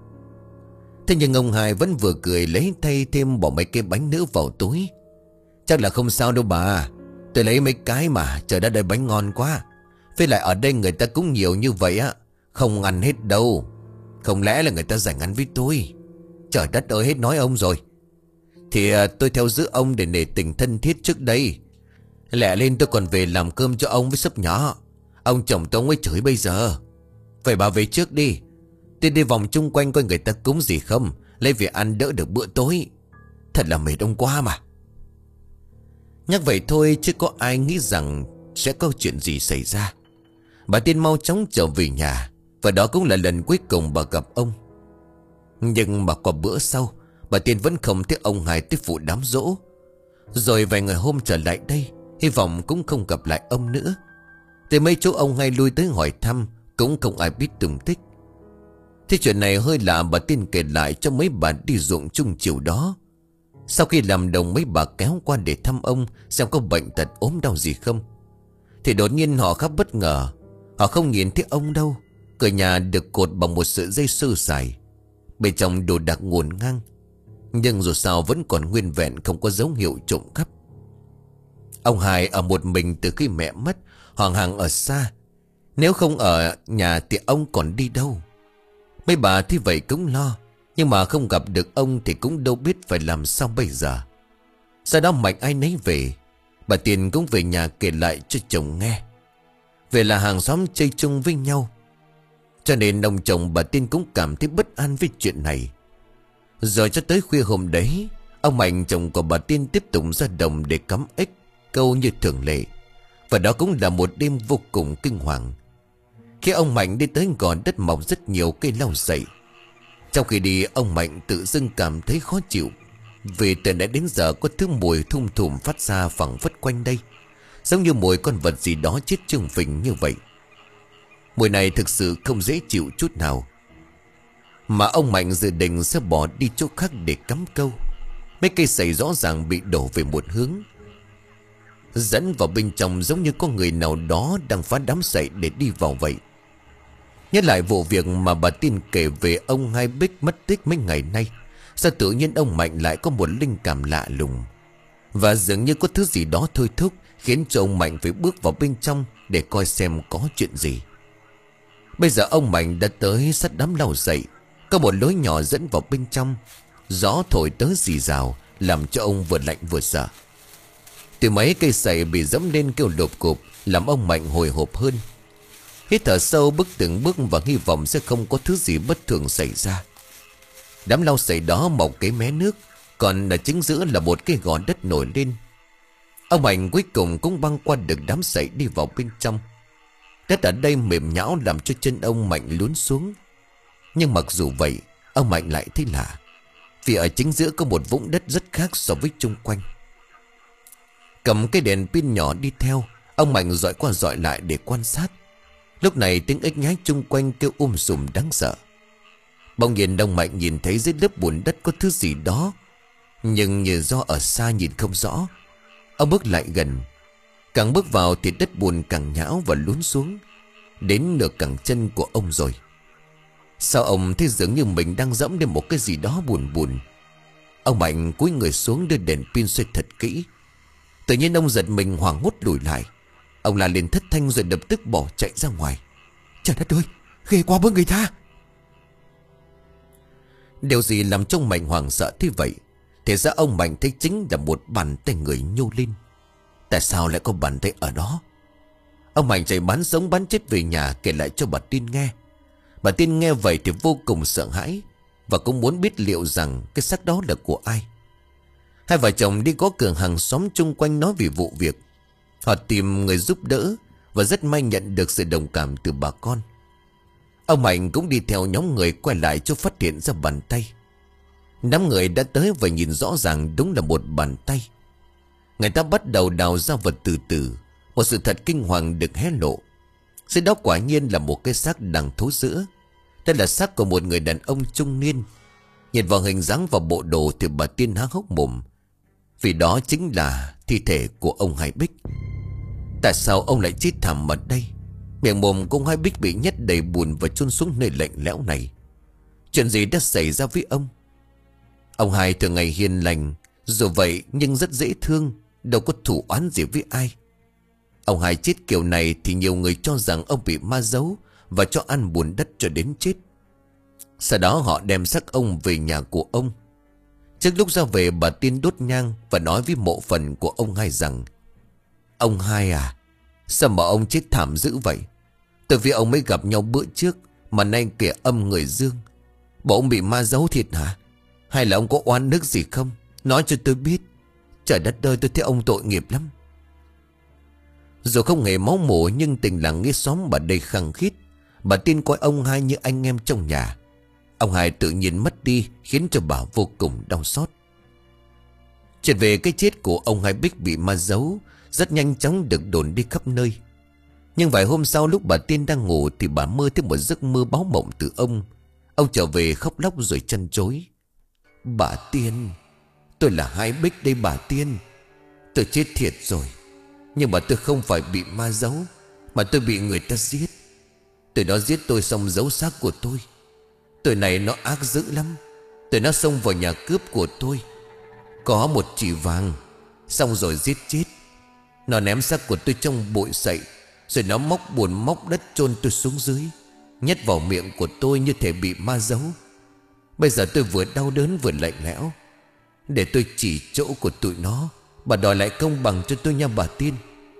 Thế nhưng ông Hai vẫn vừa cười lấy tay thêm bỏ mấy cái bánh nữa vào túi. Chắc là không sao đâu bà, tôi lấy mấy cái mà, trời đất ơi bánh ngon quá. Với lại ở đây người ta cũng nhiều như vậy á, không ăn hết đâu. Không lẽ là người ta giành ăn với tôi? Trời đất ơi, hết nói ông rồi. Thì à, tôi theo giữ ông để nể tình thân thiết trước đây. Lẹ lên tôi còn về làm cơm cho ông với sấp nhỏ. Ông chồng tôi ông ấy chửi bây giờ. Vậy bà về trước đi, tôi đi vòng chung quanh coi người ta cúng gì không, lấy về ăn đỡ được bữa tối. Thật là mệt ông quá mà. Nhắc vậy thôi chứ có ai nghĩ rằng sẽ có chuyện gì xảy ra. Bà Tiên mau chóng trở về nhà, và đó cũng là lần cuối cùng bà gặp ông. Nhưng mà qua bữa sau, bà Tiên vẫn không thấy ông Hai tới phụ đám giỗ. Rồi vài ngày hôm trở lại đây, hy vọng cũng không gặp lại ông nữa. Từ mấy chỗ ông Hai lui tới hỏi thăm, cũng không ai biết tung tích. Thế chuyện này hơi lạ, bà Tiên kể lại cho mấy bà đi ruộng chung chiều đó. Sau khi làm đồng, mấy bà kéo qua để thăm ông xem có bệnh tật ốm đau gì không. Thì đột nhiên họ khá bất ngờ. Họ không nhìn thấy ông đâu. Cửa nhà được cột bằng một sợi dây sơ sài, bên trong đồ đạc ngổn ngang, nhưng dù sao vẫn còn nguyên vẹn, không có dấu hiệu trộm cắp. Ông Hai ở một mình từ khi mẹ mất, hoàng hàng ở xa. Nếu không ở nhà thì ông còn đi đâu. Mấy bà thì vậy cũng lo, nhưng mà không gặp được ông thì cũng đâu biết phải làm sao bây giờ. Sau đó mạnh ai nấy về. Bà Tiên cũng về nhà kể lại cho chồng nghe. Về là hàng xóm chơi chung với nhau, cho nên ông chồng bà Tiên cũng cảm thấy bất an với chuyện này. Rồi cho tới khuya hôm đấy, ông Mạnh chồng của bà Tiên tiếp tục ra đồng để cắm ếch câu như thường lệ. Và đó cũng là một đêm vô cùng kinh hoàng. Khi ông Mạnh đi tới gò đất mọc rất nhiều cây lau sậy. Trong khi đi, ông Mạnh tự dưng cảm thấy khó chịu, vì từ nãy đến giờ có thứ mùi thum thùm phát ra phẳng phất quanh đây, giống như mùi con vật gì đó chết trương phình như vậy. Mùi này thực sự không dễ chịu chút nào. Mà ông Mạnh dự định sẽ bỏ đi chỗ khác để cắm câu. Mấy cây sậy rõ ràng bị đổ về một hướng, dẫn vào bên trong, giống như có người nào đó đang phá đám sậy để đi vào vậy. Nhớ lại vụ việc mà bà Tiên kể về ông Hai Bích mất tích mấy ngày nay, sao tự nhiên ông Mạnh lại có một linh cảm lạ lùng. Và dường như có thứ gì đó thôi thúc, khiến cho ông Mạnh phải bước vào bên trong để coi xem có chuyện gì. Bây giờ ông Mạnh đã tới sát đám lau sậy. Có một lối nhỏ dẫn vào bên trong. Gió thổi tới rì rào, làm cho ông vừa lạnh vừa sợ. Từ mấy cây sậy bị dẫm lên kêu lộp cộp, làm ông Mạnh hồi hộp hơn. Hít thở sâu, bước từng bước và hy vọng sẽ không có thứ gì bất thường xảy ra. Đám lau sậy đó mọc cái mé nước, còn ở chính giữa là một cái gò đất nổi lên. Ông Mạnh cuối cùng cũng băng qua được đám sậy đi vào bên trong. Đất ở đây mềm nhão làm cho chân ông Mạnh lún xuống. Nhưng mặc dù vậy, ông Mạnh lại thấy lạ, vì ở chính giữa có một vũng đất rất khác so với chung quanh. Cầm cái đèn pin nhỏ đi theo, ông Mạnh dọi qua dọi lại để quan sát. Lúc này tiếng ếch nhái chung quanh kêu um sùm đáng sợ. Bỗng nhiên ông Mạnh nhìn thấy dưới lớp bùn đất có thứ gì đó, nhưng như do ở xa nhìn không rõ. Ông bước lại gần. Càng bước vào thì đất bùn càng nhão và lún xuống, đến nửa cẳng chân của ông rồi. Sao ông thấy dường như mình đang dẫm lên một cái gì đó buồn buồn. Ông Mạnh cúi người xuống đưa đèn pin xoay thật kỹ. Tự nhiên ông giật mình hoảng hốt lùi lại. Ông la lên thất thanh rồi lập tức bỏ chạy ra ngoài. Trời đất ơi, ghê quá với người ta. Điều gì làm cho ông Mạnh hoảng sợ thế vậy? Thì ra ông Mạnh thấy chính là một bàn tay người nhô lên. Tại sao lại có bàn tay ở đó? Ông Mạnh chạy bán sống bán chết về nhà kể lại cho bà Tiên nghe. Bà Tiên nghe vậy thì vô cùng sợ hãi, và cũng muốn biết liệu rằng cái xác đó là của ai. Hai vợ chồng đi gõ cửa hàng xóm chung quanh nói về vụ việc. Họ tìm người giúp đỡ, và rất may nhận được sự đồng cảm từ bà con. Ông Mạnh cũng đi theo nhóm người quay lại cho phát hiện ra bàn tay. Đám người đã tới và nhìn rõ ràng đúng là một bàn tay. Người ta bắt đầu đào ra vật từ từ. Một sự thật kinh hoàng được hé lộ. Dưới đó quả nhiên là một cái xác đang thối rữa. Đây là xác của một người đàn ông trung niên. Nhìn vào hình dáng và bộ đồ thì bà Tiên há hốc mồm, vì đó chính là thi thể của ông Hai Bích. Tại sao ông lại chết thảm ở đây? Miệng mồm của ông Hai Bích bị nhét đầy bùn và chôn xuống nơi lạnh lẽo này. Chuyện gì đã xảy ra với ông? Ông Hai thường ngày hiền lành, dù vậy nhưng rất dễ thương, đâu có thủ oán gì với ai. Ông Hai chết kiểu này thì nhiều người cho rằng ông bị ma giấu và cho ăn bùn đất cho đến chết. Sau đó họ đem xác ông về nhà của ông. Trước lúc ra về, bà Tiên đốt nhang và nói với mộ phần của ông Hai rằng: Ông Hai à, sao mà ông chết thảm dữ vậy? Từ vì ông mới gặp nhau bữa trước mà nay kẻ âm người dương. Bộ ông bị ma giấu thiệt hả? Hay là ông có oan nước gì không? Nói cho tôi biết. Trời đất ơi, tôi thấy ông tội nghiệp lắm. Dù không hề máu mủ nhưng tình làng nghĩa xóm bà đây khăng khít. Bà Tiên coi ông hai như anh em trong nhà. Ông hai tự nhiên mất đi khiến cho bà vô cùng đau xót. Chuyện về cái chết của ông hai Bích bị ma giấu rất nhanh chóng được đồn đi khắp nơi. Nhưng vài hôm sau lúc bà Tiên đang ngủ thì bà mơ thấy một giấc mơ báo mộng từ ông. Ông trở về khóc lóc rồi trăn trối. Bà Tiên, tôi là hai Bích đây bà Tiên. Tôi chết thiệt rồi. Nhưng mà tôi không phải bị ma giấu, mà tôi bị người ta giết. Tụi nó giết tôi xong giấu xác của tôi. Tụi này nó ác dữ lắm. Tụi nó xông vào nhà cướp của tôi. Có một chỉ vàng. Xong rồi giết chết. Nó ném xác của tôi trong bụi sậy. Rồi nó móc bùn móc đất chôn tôi xuống dưới, nhét vào miệng của tôi như thể bị ma giấu. Bây giờ tôi vừa đau đớn vừa lạnh lẽo. Để tôi chỉ chỗ của tụi nó. Bà đòi lại công bằng cho tôi nha bà Tiên.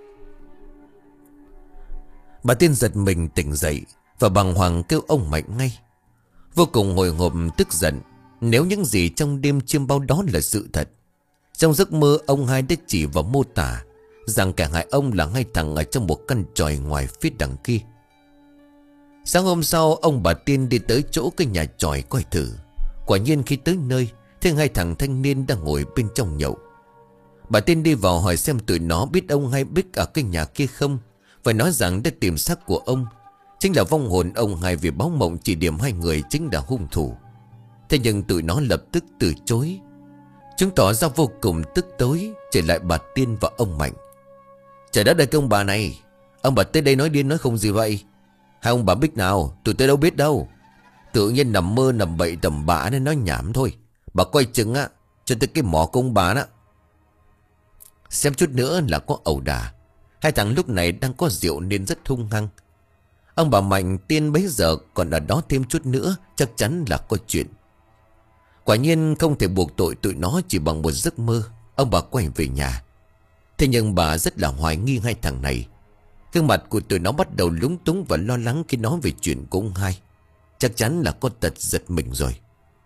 Bà Tiên giật mình tỉnh dậy và bàng hoàng kêu ông Mạnh ngay. Vô cùng hồi hộp tức giận. Nếu những gì trong đêm chiêm bao đó là sự thật. Trong giấc mơ ông hai đã chỉ vào mô tả rằng kẻ hại ông là ngay thẳng ở trong một căn tròi ngoài phía đằng kia. Sáng hôm sau ông bà Tiên đi tới chỗ cái nhà tròi coi thử. Quả nhiên khi tới nơi thấy hai thằng thanh niên đang ngồi bên trong nhậu. Bà Tiên đi vào hỏi xem tụi nó biết ông hai Bích ở cái nhà kia không, và nói rằng đã tìm xác của ông. Chính là vong hồn ông hai vì báo mộng chỉ điểm hai người chính là hung thủ. Thế nhưng tụi nó lập tức từ chối. Chúng tỏ ra vô cùng tức tối, trở lại bà Tiên và ông Mạnh. Trời đất ơi cái ông bà này, ông bà tới đây nói điên nói không gì vậy? Hai ông bà Bích nào, tụi tôi đâu biết đâu. Tự nhiên nằm mơ nằm bậy tầm bạ nên nói nhảm thôi. Bà coi chừng á, cho tới cái mỏ của ông bà đó. Xem chút nữa là có ẩu đả. Hai thằng lúc này đang có rượu nên rất hung hăng. Ông bà Mạnh Tiên bấy giờ còn ở đó thêm chút nữa chắc chắn là có chuyện. Quả nhiên không thể buộc tội tụi nó chỉ bằng một giấc mơ. Ông bà quay về nhà. Thế nhưng bà rất là hoài nghi hai thằng này. Gương mặt của tụi nó bắt đầu lúng túng và lo lắng khi nói về chuyện của ông hai. Chắc chắn là có tật giật mình rồi.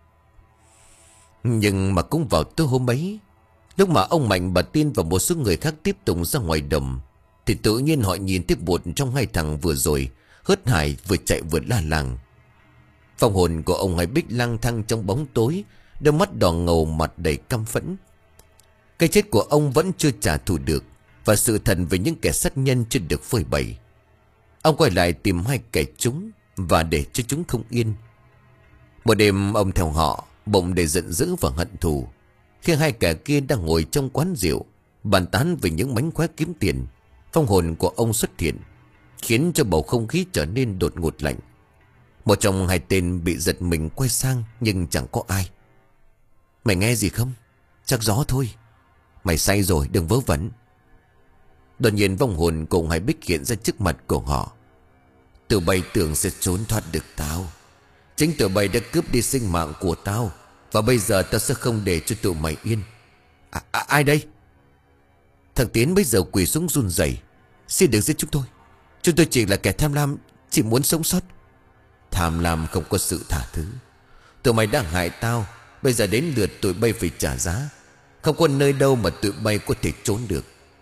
Nhưng mà cũng vào tối hôm ấy, lúc mà ông Mạnh, bà Tiên và một số người khác tiếp tục ra ngoài đồng, thì tự nhiên họ nhìn thấy một trong hai thằng vừa rồi hớt hải vừa chạy vừa la làng. Phong hồn của ông hai Bích lang thang trong bóng tối, đôi mắt đỏ ngầu, mặt đầy căm phẫn. Cái chết của ông vẫn chưa trả thù được, và sự thật về những kẻ sát nhân chưa được phơi bày. Ông quay lại tìm hai kẻ chúng và để cho chúng không yên. Một đêm ông theo họ, bụng để giận dữ và hận thù. Khi hai kẻ kia đang ngồi trong quán rượu bàn tán về những mánh khóe kiếm tiền, phong hồn của ông xuất hiện, khiến cho bầu không khí trở nên đột ngột lạnh. Một trong hai tên bị giật mình quay sang nhưng chẳng có ai. Mày nghe gì không? Chắc gió thôi. Mày say rồi, đừng vớ vẩn. Đột nhiên vong hồn cùng hai Bích hiện ra trước mặt của họ. Tụi bay tưởng sẽ trốn thoát được tao. Chính tụi bay đã cướp đi sinh mạng của tao, và bây giờ tao sẽ không để cho tụi mày yên. À, à, ai đây? Thằng Tiến bây giờ quỳ xuống run rẩy. Xin đừng giết chúng tôi. Chúng tôi chỉ là kẻ tham lam, chỉ muốn sống sót. Tham lam không có sự tha thứ. Tụi mày đang hại tao, bây giờ đến lượt tụi bay phải trả giá. Không có nơi đâu mà tụi bay có thể trốn được.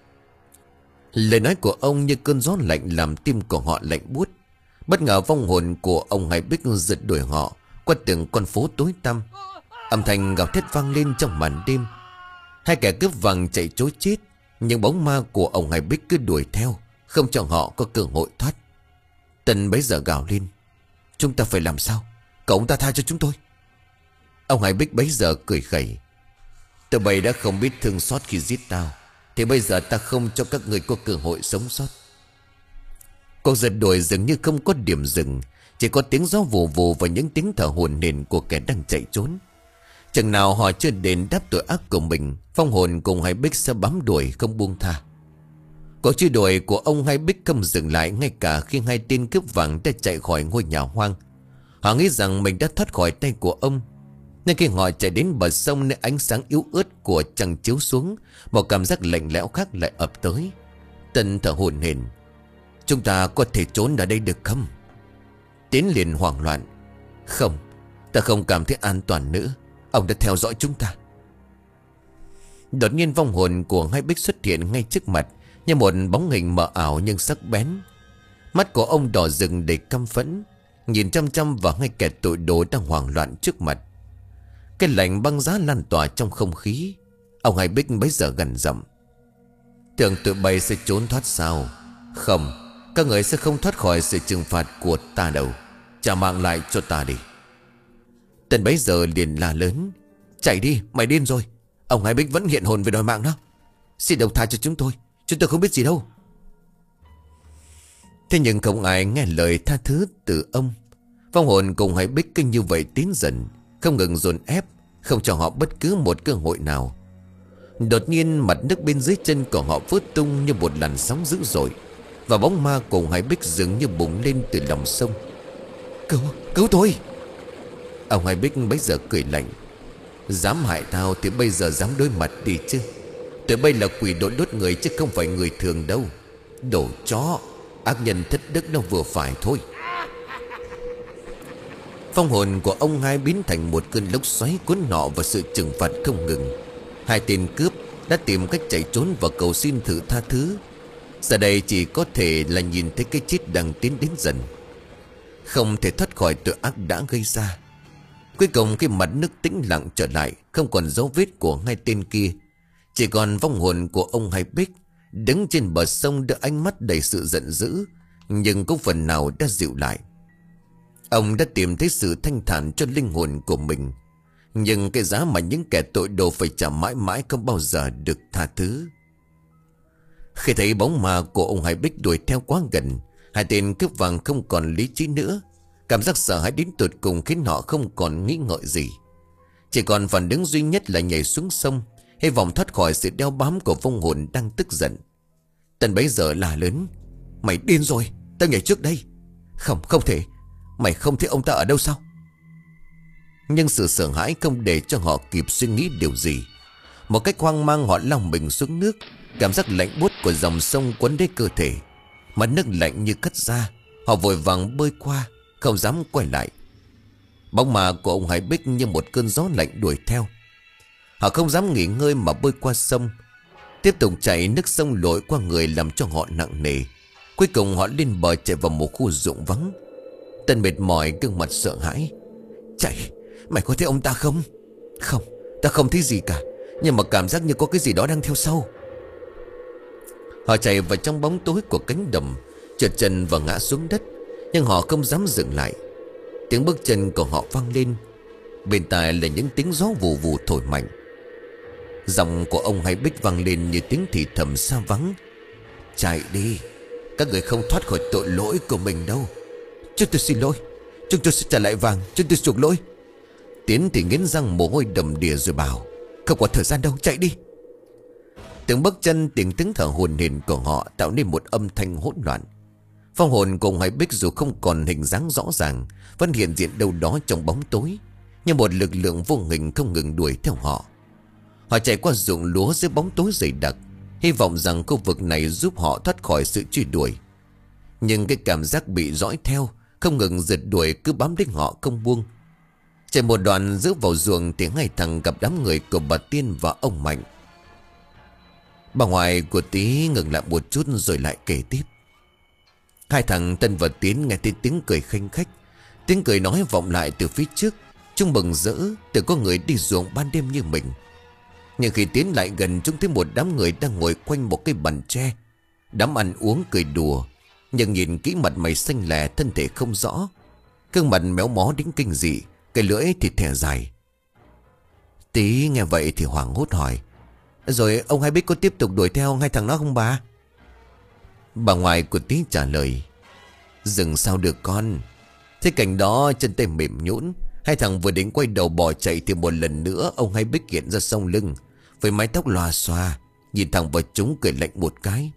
Lời nói của ông như cơn gió lạnh làm tim của họ lạnh buốt. Bất ngờ vong hồn của ông hai Bích giật đuổi họ qua từng con phố tối tăm. Âm thanh gào thét vang lên trong màn đêm. Hai kẻ cướp vàng chạy trối chết, nhưng bóng ma của ông hai Bích cứ đuổi theo, không cho họ có cơ hội thoát. Tần bấy giờ gào lên. Chúng ta phải làm sao? Cậu ông ta tha cho chúng tôi. Ông hai Bích bấy giờ cười khẩy. Tụi bay đã không biết thương xót khi giết tao, thì bây giờ ta không cho các người có cơ hội sống sót. Cuộc giật đuổi dường như không có điểm dừng, chỉ có tiếng gió vù vù và những tiếng thở hổn hển của kẻ đang chạy trốn. Chừng nào họ chưa đền đáp tội ác của mình, phong hồn cùng hai Bích sẽ bám đuổi không buông tha. Cuộc truy đuổi của ông hai Bích không dừng lại ngay cả khi hai tên cướp vàng đã chạy khỏi ngôi nhà hoang. Họ nghĩ rằng mình đã thoát khỏi tay của ông, nên khi họ chạy đến bờ sông nơi ánh sáng yếu ớt của trăng chiếu xuống, một cảm giác lạnh lẽo khác lại ập tới. Tân thở hổn hển. Chúng ta có thể trốn ở đây được không? Tiến liền hoảng loạn. Không, ta không cảm thấy an toàn nữa. Ông đã theo dõi chúng ta. Đột nhiên vong hồn của hai Bích xuất hiện ngay trước mặt, như một bóng hình mờ ảo nhưng sắc bén. Mắt của ông đỏ rừng đầy căm phẫn, nhìn chăm chăm vào hai kẻ tội đồ đang hoảng loạn trước mặt. Cái lạnh băng giá lan tỏa trong không khí. Ông hai Bích bấy giờ gần giọng: tưởng tụi bay sẽ trốn thoát sao? Không, các người sẽ không thoát khỏi sự trừng phạt của ta đâu. Trả mạng lại cho ta đi. Tân bấy giờ liền la lớn: chạy đi, mày điên rồi. Ông hai Bích vẫn hiện hồn về đòi mạng đó. Xin đầu thai cho chúng tôi, chúng tôi không biết gì đâu. Thế nhưng không ai nghe lời tha thứ từ ông. Vong hồn cùng hai Bích cứ như vậy tiến dần, không ngừng dồn ép, không cho họ bất cứ một cơ hội nào. Đột nhiên mặt nước bên dưới chân của họ vớt tung như một làn sóng dữ dội, và bóng ma cùng hai Bích dường như bùng lên từ lòng sông. Cứu, cứu tôi! Ông hai Bích bấy giờ cười lạnh: dám hại tao thì bây giờ dám đối mặt đi chứ. Tụi bay là quỷ đội đốt người chứ không phải người thường đâu. Đồ chó, ác nhân thất đức nó vừa phải thôi. Phong hồn của ông hai biến thành một cơn lốc xoáy cuốn nọ vào sự trừng phạt không ngừng. Hai tên cướp đã tìm cách chạy trốn và cầu xin thử tha thứ. Giờ đây chỉ có thể là nhìn thấy cái chết đang tiến đến dần, không thể thoát khỏi tội ác đã gây ra. Cuối cùng cái mặt nước tĩnh lặng trở lại, không còn dấu vết của hai tên kia. Chỉ còn vong hồn của ông hai Bích đứng trên bờ sông, đưa ánh mắt đầy sự giận dữ, nhưng cũng phần nào đã dịu lại. Ông đã tìm thấy sự thanh thản cho linh hồn của mình, nhưng cái giá mà những kẻ tội đồ phải trả mãi mãi không bao giờ được tha thứ. Khi thấy bóng ma của ông hai Bích đuổi theo quá gần, hai tên cướp vàng không còn lý trí nữa. Cảm giác sợ hãi đến tột cùng khiến họ không còn nghĩ ngợi gì. Chỉ còn phản ứng duy nhất là nhảy xuống sông, hy vọng thoát khỏi sự đeo bám của vong hồn đang tức giận. Tần bấy giờ la lớn: mày điên rồi, tao nhảy trước đây. Không, không thể. Mày không thấy ông ta ở đâu sao? Nhưng sự sợ hãi không để cho họ kịp suy nghĩ điều gì. Một cách hoang mang họ lao mình xuống nước. Cảm giác lạnh buốt của dòng sông quấn lấy cơ thể, mặt nước lạnh như cắt da. Họ vội vàng bơi qua, không dám quay lại. Bóng ma của ông hai Bích như một cơn gió lạnh đuổi theo. Họ không dám nghỉ ngơi mà bơi qua sông. Tiếp tục chạy, nước sông lội qua người làm cho họ nặng nề. Cuối cùng họ lên bờ, chạy vào một khu ruộng vắng. Tân mệt mỏi, gương mặt sợ hãi: chạy, mày có thấy ông ta không? Không, ta không thấy gì cả, nhưng mà cảm giác như có cái gì đó đang theo sau. Họ chạy vào trong bóng tối của cánh đồng, trượt chân và ngã xuống đất, nhưng họ không dám dừng lại. Tiếng bước chân của họ vang lên, bên tai là những tiếng gió vù vù thổi mạnh. Giọng của ông hai Bích vang lên như tiếng thì thầm xa vắng: chạy đi, các người không thoát khỏi tội lỗi của mình đâu. Chúng tôi xin lỗi, chúng tôi sẽ trả lại vàng, chúng tôi chuộc lỗi. Tiến thì nghiến răng mồ hôi đầm đìa rồi bảo: không có thời gian đâu, chạy đi. Từng bước chân, tiếng tiếng thở hồn hển của họ tạo nên một âm thanh hỗn loạn. Phong hồn của hai Bích dù không còn hình dáng rõ ràng, vẫn hiện diện đâu đó trong bóng tối, như một lực lượng vô hình không ngừng đuổi theo họ. Họ chạy qua ruộng lúa dưới bóng tối dày đặc, hy vọng rằng khu vực này giúp họ thoát khỏi sự truy đuổi. Nhưng cái cảm giác bị dõi theo, không ngừng rượt đuổi cứ bám đến họ không buông. Chạy một đoạn giữa vào ruộng thì ngay thẳng gặp đám người của bà Tiên và ông Mạnh. Bà ngoại của Tí ngừng lại một chút rồi lại kể tiếp. Hai thằng Tân và Tiến nghe thấy tiếng cười khanh khách. Tiếng cười nói vọng lại từ phía trước. Chúng mừng rỡ tưởng có người đi ruộng ban đêm như mình. Nhưng khi tiến lại gần, chúng thấy một đám người đang ngồi quanh một cái bàn tre. Đám ăn uống cười đùa, nhưng nhìn kỹ mặt mày xanh lè, thân thể không rõ, gương mặt méo mó đến kinh dị, cái lưỡi thì thè dài. Tí nghe vậy thì hoảng hốt hỏi: rồi ông hai Bích có tiếp tục đuổi theo hai thằng nó không bà? Bà ngoại của Tí trả lời: dừng sao được con. Thế cảnh đó chân tay mềm nhũn, hai thằng vừa định quay đầu bỏ chạy thì một lần nữa ông hai Bích hiện ra sau lưng, với mái tóc lòa xòa, nhìn thẳng vào chúng cười lạnh một cái.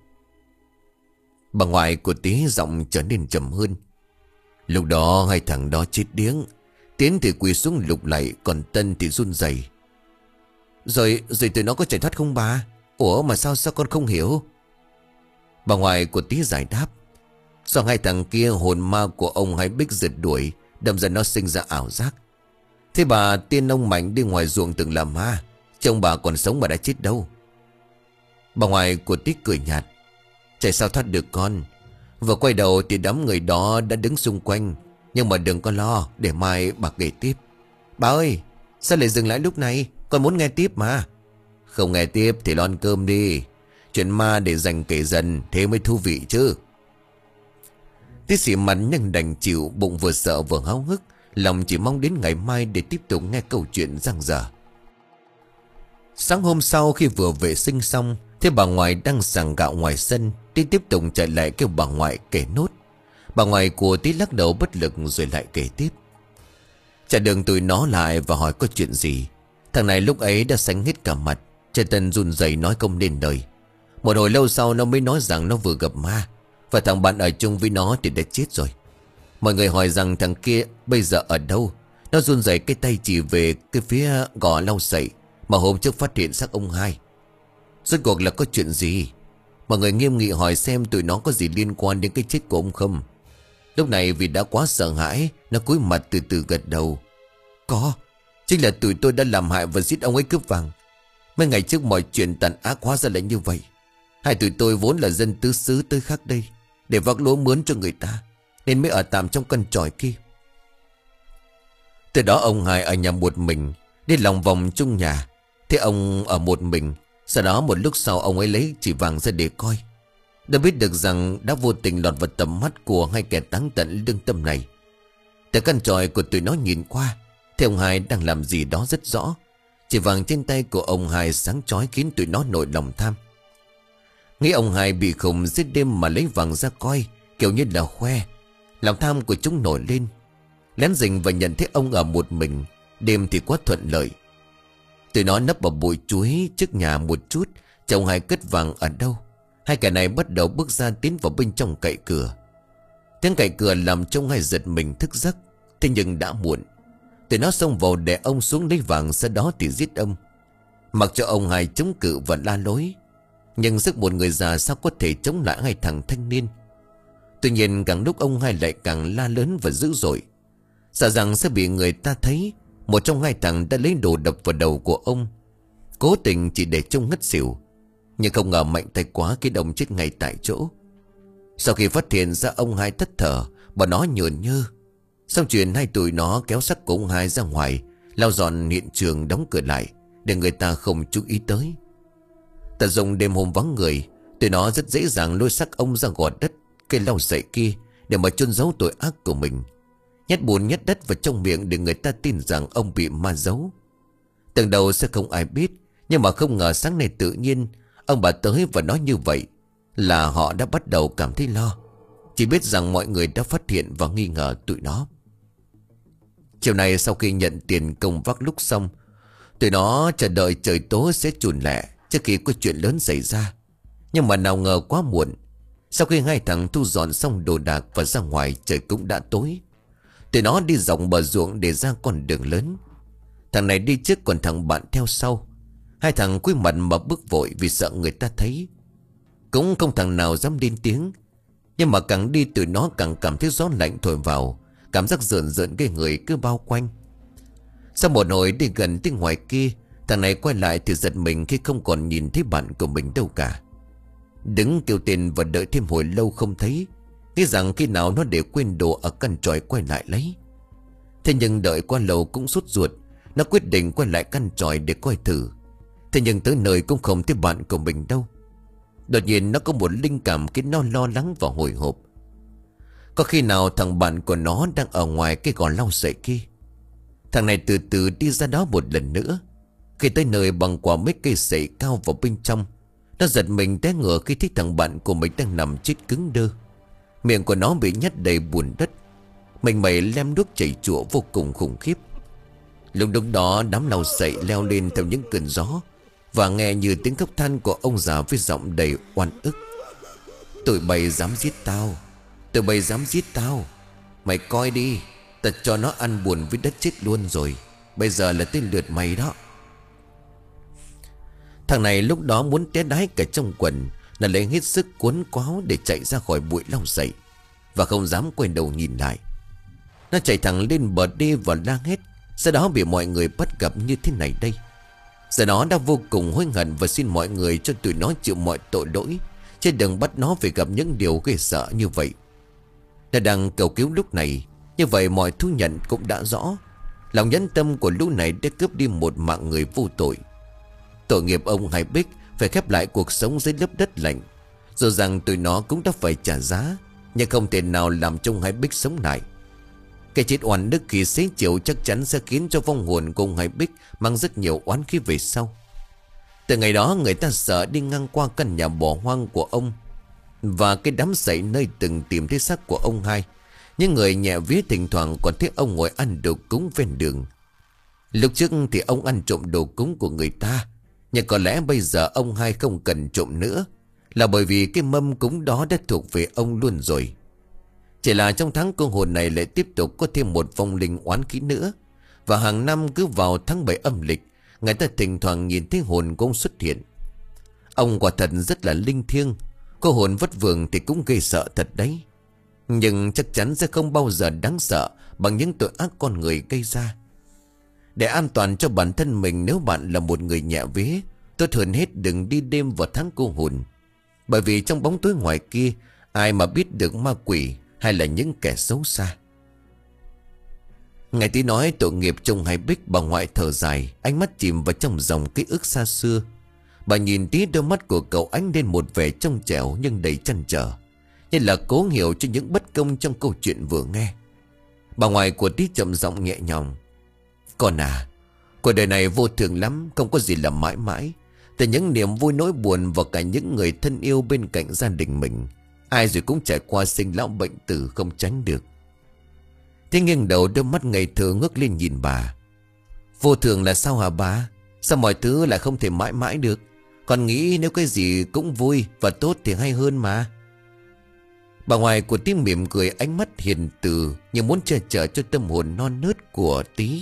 Bà ngoại của Tí giọng trở nên trầm hơn: lúc đó hai thằng đó chết điếng. Tiến thì quỳ xuống lục lạy, còn Tân thì run rẩy. Rồi rồi tụi nó có chạy thoát không bà? Ủa mà sao sao con không hiểu? Bà ngoại của Tí giải đáp: do hai thằng kia hồn ma của ông hai Bích rượt đuổi, đâm ra nó sinh ra ảo giác. Thế bà Tiên ông Mạnh đi ngoài ruộng từng làm ma, Chồng bà còn sống mà đã chết đâu. Bà ngoại của Tít cười nhạt. Chạy sao thoát được con. Vừa quay đầu thì đám người đó đã đứng xung quanh. Nhưng mà đừng có lo, để mai bà kể tiếp. Bà ơi, sao lại dừng lại lúc này? Con muốn nghe tiếp mà. Không nghe tiếp thì lo ăn cơm đi. Chuyện ma để dành kể dần, thế mới thú vị chứ. Tít xỉ mặt nhưng đành chịu, bụng vừa sợ vừa háo hức. Lòng chỉ mong đến ngày mai để tiếp tục nghe câu chuyện dang dở. Sáng hôm sau khi vừa vệ sinh xong, thấy bà ngoại đang sàng gạo ngoài sân. Tít tiếp tục chạy lại kêu bà ngoại kể nốt. Bà ngoại của Tít lắc đầu bất lực rồi lại kể tiếp. Chả đường tụi nó lại và hỏi có chuyện gì. Thằng này lúc ấy đã sánh hết cả mặt. Trời Tân run rẩy nói không nên lời. Một hồi lâu sau nó mới nói rằng nó vừa gặp ma. Và thằng bạn ở chung với nó thì đã chết rồi. Mọi người hỏi rằng thằng kia bây giờ ở đâu. Nó run rẩy cái tay chỉ về cái phía gò lau sậy mà hôm trước phát hiện xác ông hai. Rốt cuộc là có chuyện gì? Mọi người nghiêm nghị hỏi xem tụi nó có gì liên quan đến cái chết của ông không. Lúc này vì đã quá sợ hãi, nó cúi mặt từ từ gật đầu. Có, chính là tụi tôi đã làm hại và giết ông ấy cướp vàng. Mấy ngày trước mọi chuyện tàn ác hóa ra lại như vậy. Hai tụi tôi vốn là dân tứ xứ tới khác đây, để vác lúa mướn cho người ta, nên mới ở tạm trong căn tròi kia. Từ đó ông hai ở nhà một mình, đi lòng vòng chung nhà. Thế ông ở một mình. Sau đó một lúc sau ông ấy lấy chỉ vàng ra để coi. Đã biết được rằng đã vô tình lọt vào tầm mắt của hai kẻ táng tận lương tâm này. Từ căn tròi của tụi nó nhìn qua, thì ông hai đang làm gì đó rất rõ. Chỉ vàng trên tay của ông hai sáng chói khiến tụi nó nổi lòng tham. Nghĩ ông hai bị khùng giết đêm mà lấy vàng ra coi, kiểu như là khoe. Lòng tham của chúng nổi lên. Lén rình và nhận thấy ông ở một mình. Đêm thì quá thuận lợi. Tụi nó nấp vào bụi chuối trước nhà một chút, chồng hai cất vàng ở đâu. Hai kẻ này bắt đầu bước ra tiến vào bên trong cậy cửa. Tiếng cậy cửa làm trông hai giật mình thức giấc. Thế nhưng đã muộn. Tụi nó xông vào để ông xuống lấy vàng, sau đó thì giết ông. Mặc cho ông hai chống cự và la lối. Nhưng sức một người già sao có thể chống lại hai thằng thanh niên. Tuy nhiên càng lúc ông hai lại càng la lớn và dữ dội. Sợ rằng sẽ bị người ta thấy một trong hai thằng đã lấy đồ đập vào đầu của ông. Cố tình chỉ để trông ngất xỉu. Nhưng không ngờ mạnh tay quá khiến ông chết ngay tại chỗ. Sau khi phát hiện ra ông hai thất thở, bọn nó nhởn nhơ. Xong chuyện hai tụi nó kéo xác của ông hai ra ngoài, lau dọn hiện trường, đóng cửa lại để người ta không chú ý tới. Tận dụng đêm hôm vắng người, tụi nó rất dễ dàng lôi xác ông ra gò đất cây lau sậy kia để mà chôn giấu tội ác của mình. Nhét bùn nhét đất vào trong miệng để người ta tin rằng ông bị ma giấu. Tưởng đầu sẽ không ai biết, nhưng mà không ngờ sáng nay tự nhiên ông bà tới và nói như vậy là họ đã bắt đầu cảm thấy lo. Chỉ biết rằng mọi người đã phát hiện và nghi ngờ tụi nó. Chiều nay sau khi nhận tiền công vác lúc xong, tụi nó chờ đợi trời tối sẽ chùn lẹ trước khi có chuyện lớn xảy ra. Nhưng mà nào ngờ quá muộn. Sau khi hai thằng thu dọn xong đồ đạc và ra ngoài, trời cũng đã tối. Tụi nó đi dọc bờ ruộng để ra con đường lớn. Thằng này đi trước còn thằng bạn theo sau. Hai thằng cúi mặt mà bước vội vì sợ người ta thấy. Cũng không thằng nào dám lên tiếng. Nhưng mà càng đi tụi nó càng cảm thấy gió lạnh thổi vào. Cảm giác rợn rợn cái người cứ bao quanh. Sau một hồi đi gần tới ngoài kia, thằng này quay lại thì giật mình khi không còn nhìn thấy bạn của mình đâu cả. Đứng kêu tên và đợi thêm hồi lâu không thấy, nghĩ rằng khi nào nó để quên đồ ở căn tròi quay lại lấy. Thế nhưng đợi qua lâu cũng sốt ruột, nó quyết định quay lại căn tròi để coi thử. Thế nhưng tới nơi cũng không thấy bạn của mình đâu. Đột nhiên nó có một linh cảm khiến nó lo lắng và hồi hộp. Có khi nào thằng bạn của nó đang ở ngoài cái gò lau sậy kia. Thằng này từ từ đi ra đó một lần nữa. Khi tới nơi bằng quả mấy cây sậy cao vào bên trong, nó giật mình té ngửa khi thấy thằng bạn của mình đang nằm chết cứng đơ. Miệng của nó bị nhét đầy bùn đất, mình mẩy lem nước chảy chụa vô cùng khủng khiếp. Lúc lúc đó đám lau sậy leo lên theo những cơn gió, và nghe như tiếng khóc than của ông già với giọng đầy oan ức. Tụi bay dám giết tao, tụi bay dám giết tao. Mày coi đi, tao cho nó ăn buồn với đất chết luôn rồi. Bây giờ là tới lượt mày đó. Thằng này lúc đó muốn té đái cả trong quần, là lấy hết sức cuốn quáo để chạy ra khỏi bụi lau sậy, và không dám quay đầu nhìn lại. Nó chạy thẳng lên bờ đê và la hét. Sau đó bị mọi người bắt gặp như thế này đây. Giờ nó đã vô cùng hối hận và xin mọi người cho tụi nó chịu mọi tội lỗi, chứ đừng bắt nó phải gặp những điều ghê sợ như vậy. Nó đang cầu cứu lúc này, như vậy mọi thú nhận cũng đã rõ. Lòng nhẫn tâm của lũ này đã cướp đi một mạng người vô tội. Tội nghiệp ông Hai Bích phải khép lại cuộc sống dưới lớp đất lạnh. Dù rằng tụi nó cũng đã phải trả giá, nhưng không thể nào làm cho ông Hai Bích sống lại. Cái chết oan đức khi xế chiều chắc chắn sẽ khiến cho vong hồn của ông Hai Bích mang rất nhiều oán khí về sau. Từ ngày đó người ta sợ đi ngang qua căn nhà bỏ hoang của ông và cái đám sậy nơi từng tìm thấy xác của ông Hai. Những người nhẹ vía thỉnh thoảng còn thấy ông ngồi ăn đồ cúng ven đường. Lúc trước thì ông ăn trộm đồ cúng của người ta, nhưng có lẽ bây giờ ông Hai không cần trộm nữa, là bởi vì cái mâm cúng đó đã thuộc về ông luôn rồi. Chỉ là trong tháng cô hồn này lại tiếp tục có thêm một vong linh oán khí nữa. Và hàng năm cứ vào tháng bảy âm lịch, người ta thỉnh thoảng nhìn thấy hồn của ông xuất hiện. Ông quả thật rất là linh thiêng. Cô hồn vất vưởng thì cũng gây sợ thật đấy, nhưng chắc chắn sẽ không bao giờ đáng sợ bằng những tội ác con người gây ra. Để an toàn cho bản thân mình, nếu bạn là một người nhẹ vía, tốt hơn hết đừng đi đêm vào tháng cô hồn. Bởi vì trong bóng tối ngoài kia, ai mà biết được ma quỷ hay là những kẻ xấu xa. Nghe tí nói tội nghiệp trong Hai Bích, bà ngoại thở dài, ánh mắt chìm vào trong dòng ký ức xa xưa. Bà nhìn tí, đôi mắt của cậu ánh lên một vẻ trong trẻo nhưng đầy trăn trở, như là cố hiểu cho những bất công trong câu chuyện vừa nghe. Bà ngoại của tí chậm giọng nhẹ nhàng: "Con à, cuộc đời này vô thường lắm, không có gì là mãi mãi. Từ những niềm vui nỗi buồn và cả những người thân yêu bên cạnh gia đình mình, ai rồi cũng trải qua sinh lão bệnh tử không tránh được." Thế nghiêng đầu, đôi mắt ngây thơ ngước lên nhìn bà: "Vô thường là sao hả bà? Sao mọi thứ lại không thể mãi mãi được? Con nghĩ nếu cái gì cũng vui và tốt thì hay hơn mà." Bà ngoại của Tí mỉm cười, ánh mắt hiền từ như muốn che chở cho tâm hồn non nớt của Tí.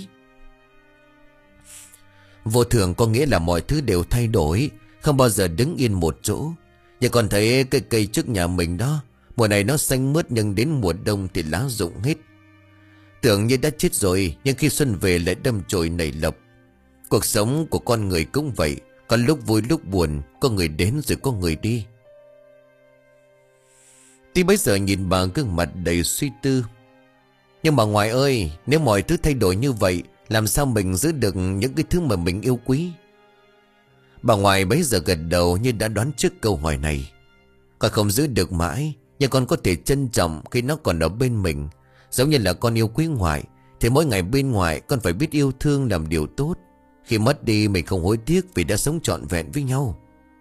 Vô thường có nghĩa là mọi thứ đều thay đổi, không bao giờ đứng yên một chỗ. Nhưng con thấy cây cây trước nhà mình đó, mùa này nó xanh mướt nhưng đến mùa đông thì lá rụng hết. Tưởng như đã chết rồi, nhưng khi xuân về lại đâm chồi nảy lộc. Cuộc sống của con người cũng vậy, có lúc vui lúc buồn, có người đến rồi có người đi. Tí bấy giờ nhìn bà gương mặt đầy suy tư: "Nhưng mà ngoại ơi, nếu mọi thứ thay đổi như vậy, làm sao mình giữ được những cái thứ mà mình yêu quý?" Bà ngoại bấy giờ gật đầu như đã đoán trước câu hỏi này: "Con không giữ được mãi, nhưng con có thể trân trọng khi nó còn ở bên mình. Giống như là con yêu quý ngoại, thì mỗi ngày bên ngoại con phải biết yêu thương, làm điều tốt. Khi mất đi mình không hối tiếc vì đã sống trọn vẹn với nhau."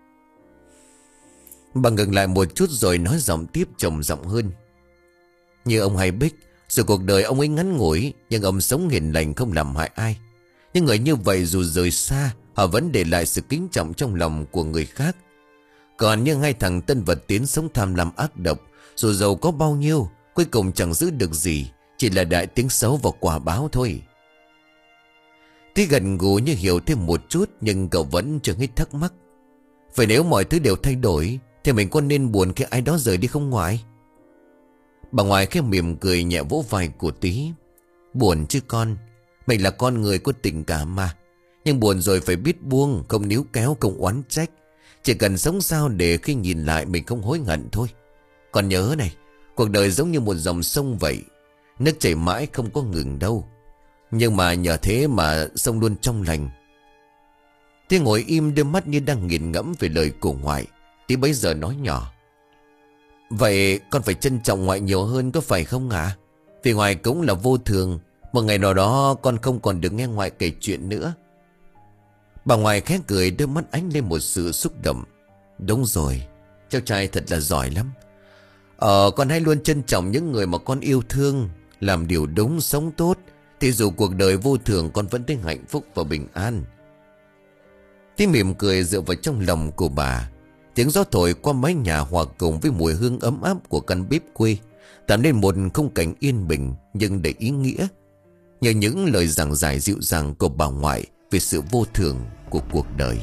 Bà ngừng lại một chút rồi nói giọng tiếp trầm giọng hơn: "Như ông Hai Bích, dù cuộc đời ông ấy ngắn ngủi, nhưng ông sống hiền lành, không làm hại ai. Nhưng người như vậy dù rời xa, họ vẫn để lại sự kính trọng trong lòng của người khác. Còn như hai thằng Tân và Tiến sống tham lam ác độc, dù giàu có bao nhiêu, cuối cùng chẳng giữ được gì, chỉ là đại tiếng xấu và quả báo thôi." Tí gần gù như hiểu thêm một chút, nhưng cậu vẫn chưa hết thắc mắc: "Vậy nếu mọi thứ đều thay đổi, thì mình có nên buồn khi ai đó rời đi không ngoại?" Bà ngoại khẽ mỉm cười nhẹ vỗ vai của Tí: "Buồn chứ con, mình là con người có tình cảm mà. Nhưng buồn rồi phải biết buông, không níu kéo, không oán trách. Chỉ cần sống sao để khi nhìn lại mình không hối hận thôi. Con nhớ này, cuộc đời giống như một dòng sông vậy, nước chảy mãi không có ngừng đâu. Nhưng mà nhờ thế mà sông luôn trong lành." Tí ngồi im, đôi mắt như đang nghiền ngẫm về lời của ngoại. Tí bấy giờ nói nhỏ: "Vậy con phải trân trọng ngoại nhiều hơn có phải không ạ? Vì ngoại cũng là vô thường, một ngày nào đó con không còn được nghe ngoại kể chuyện nữa." Bà ngoại khẽ cười, đôi mắt ánh lên một sự xúc động: "Đúng rồi, cháu trai thật là giỏi lắm. Ờ, con hãy luôn trân trọng những người mà con yêu thương, làm điều đúng, sống tốt, thì dù cuộc đời vô thường con vẫn thấy hạnh phúc và bình an." Tí mỉm cười dựa vào trong lòng của bà. Tiếng gió thổi qua mái nhà hòa cùng với mùi hương ấm áp của căn bếp quê, tạo nên một khung cảnh yên bình nhưng đầy ý nghĩa, nhờ những lời giảng giải dịu dàng của bà ngoại về sự vô thường của cuộc đời.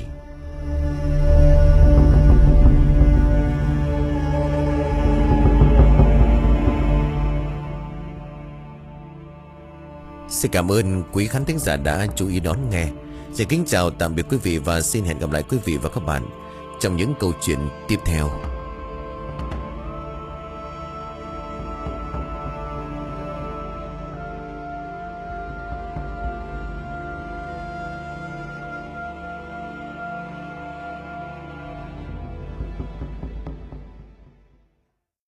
Xin cảm ơn quý khán thính giả đã chú ý đón nghe. Xin kính chào tạm biệt quý vị và xin hẹn gặp lại quý vị và các bạn trong những câu chuyện tiếp theo.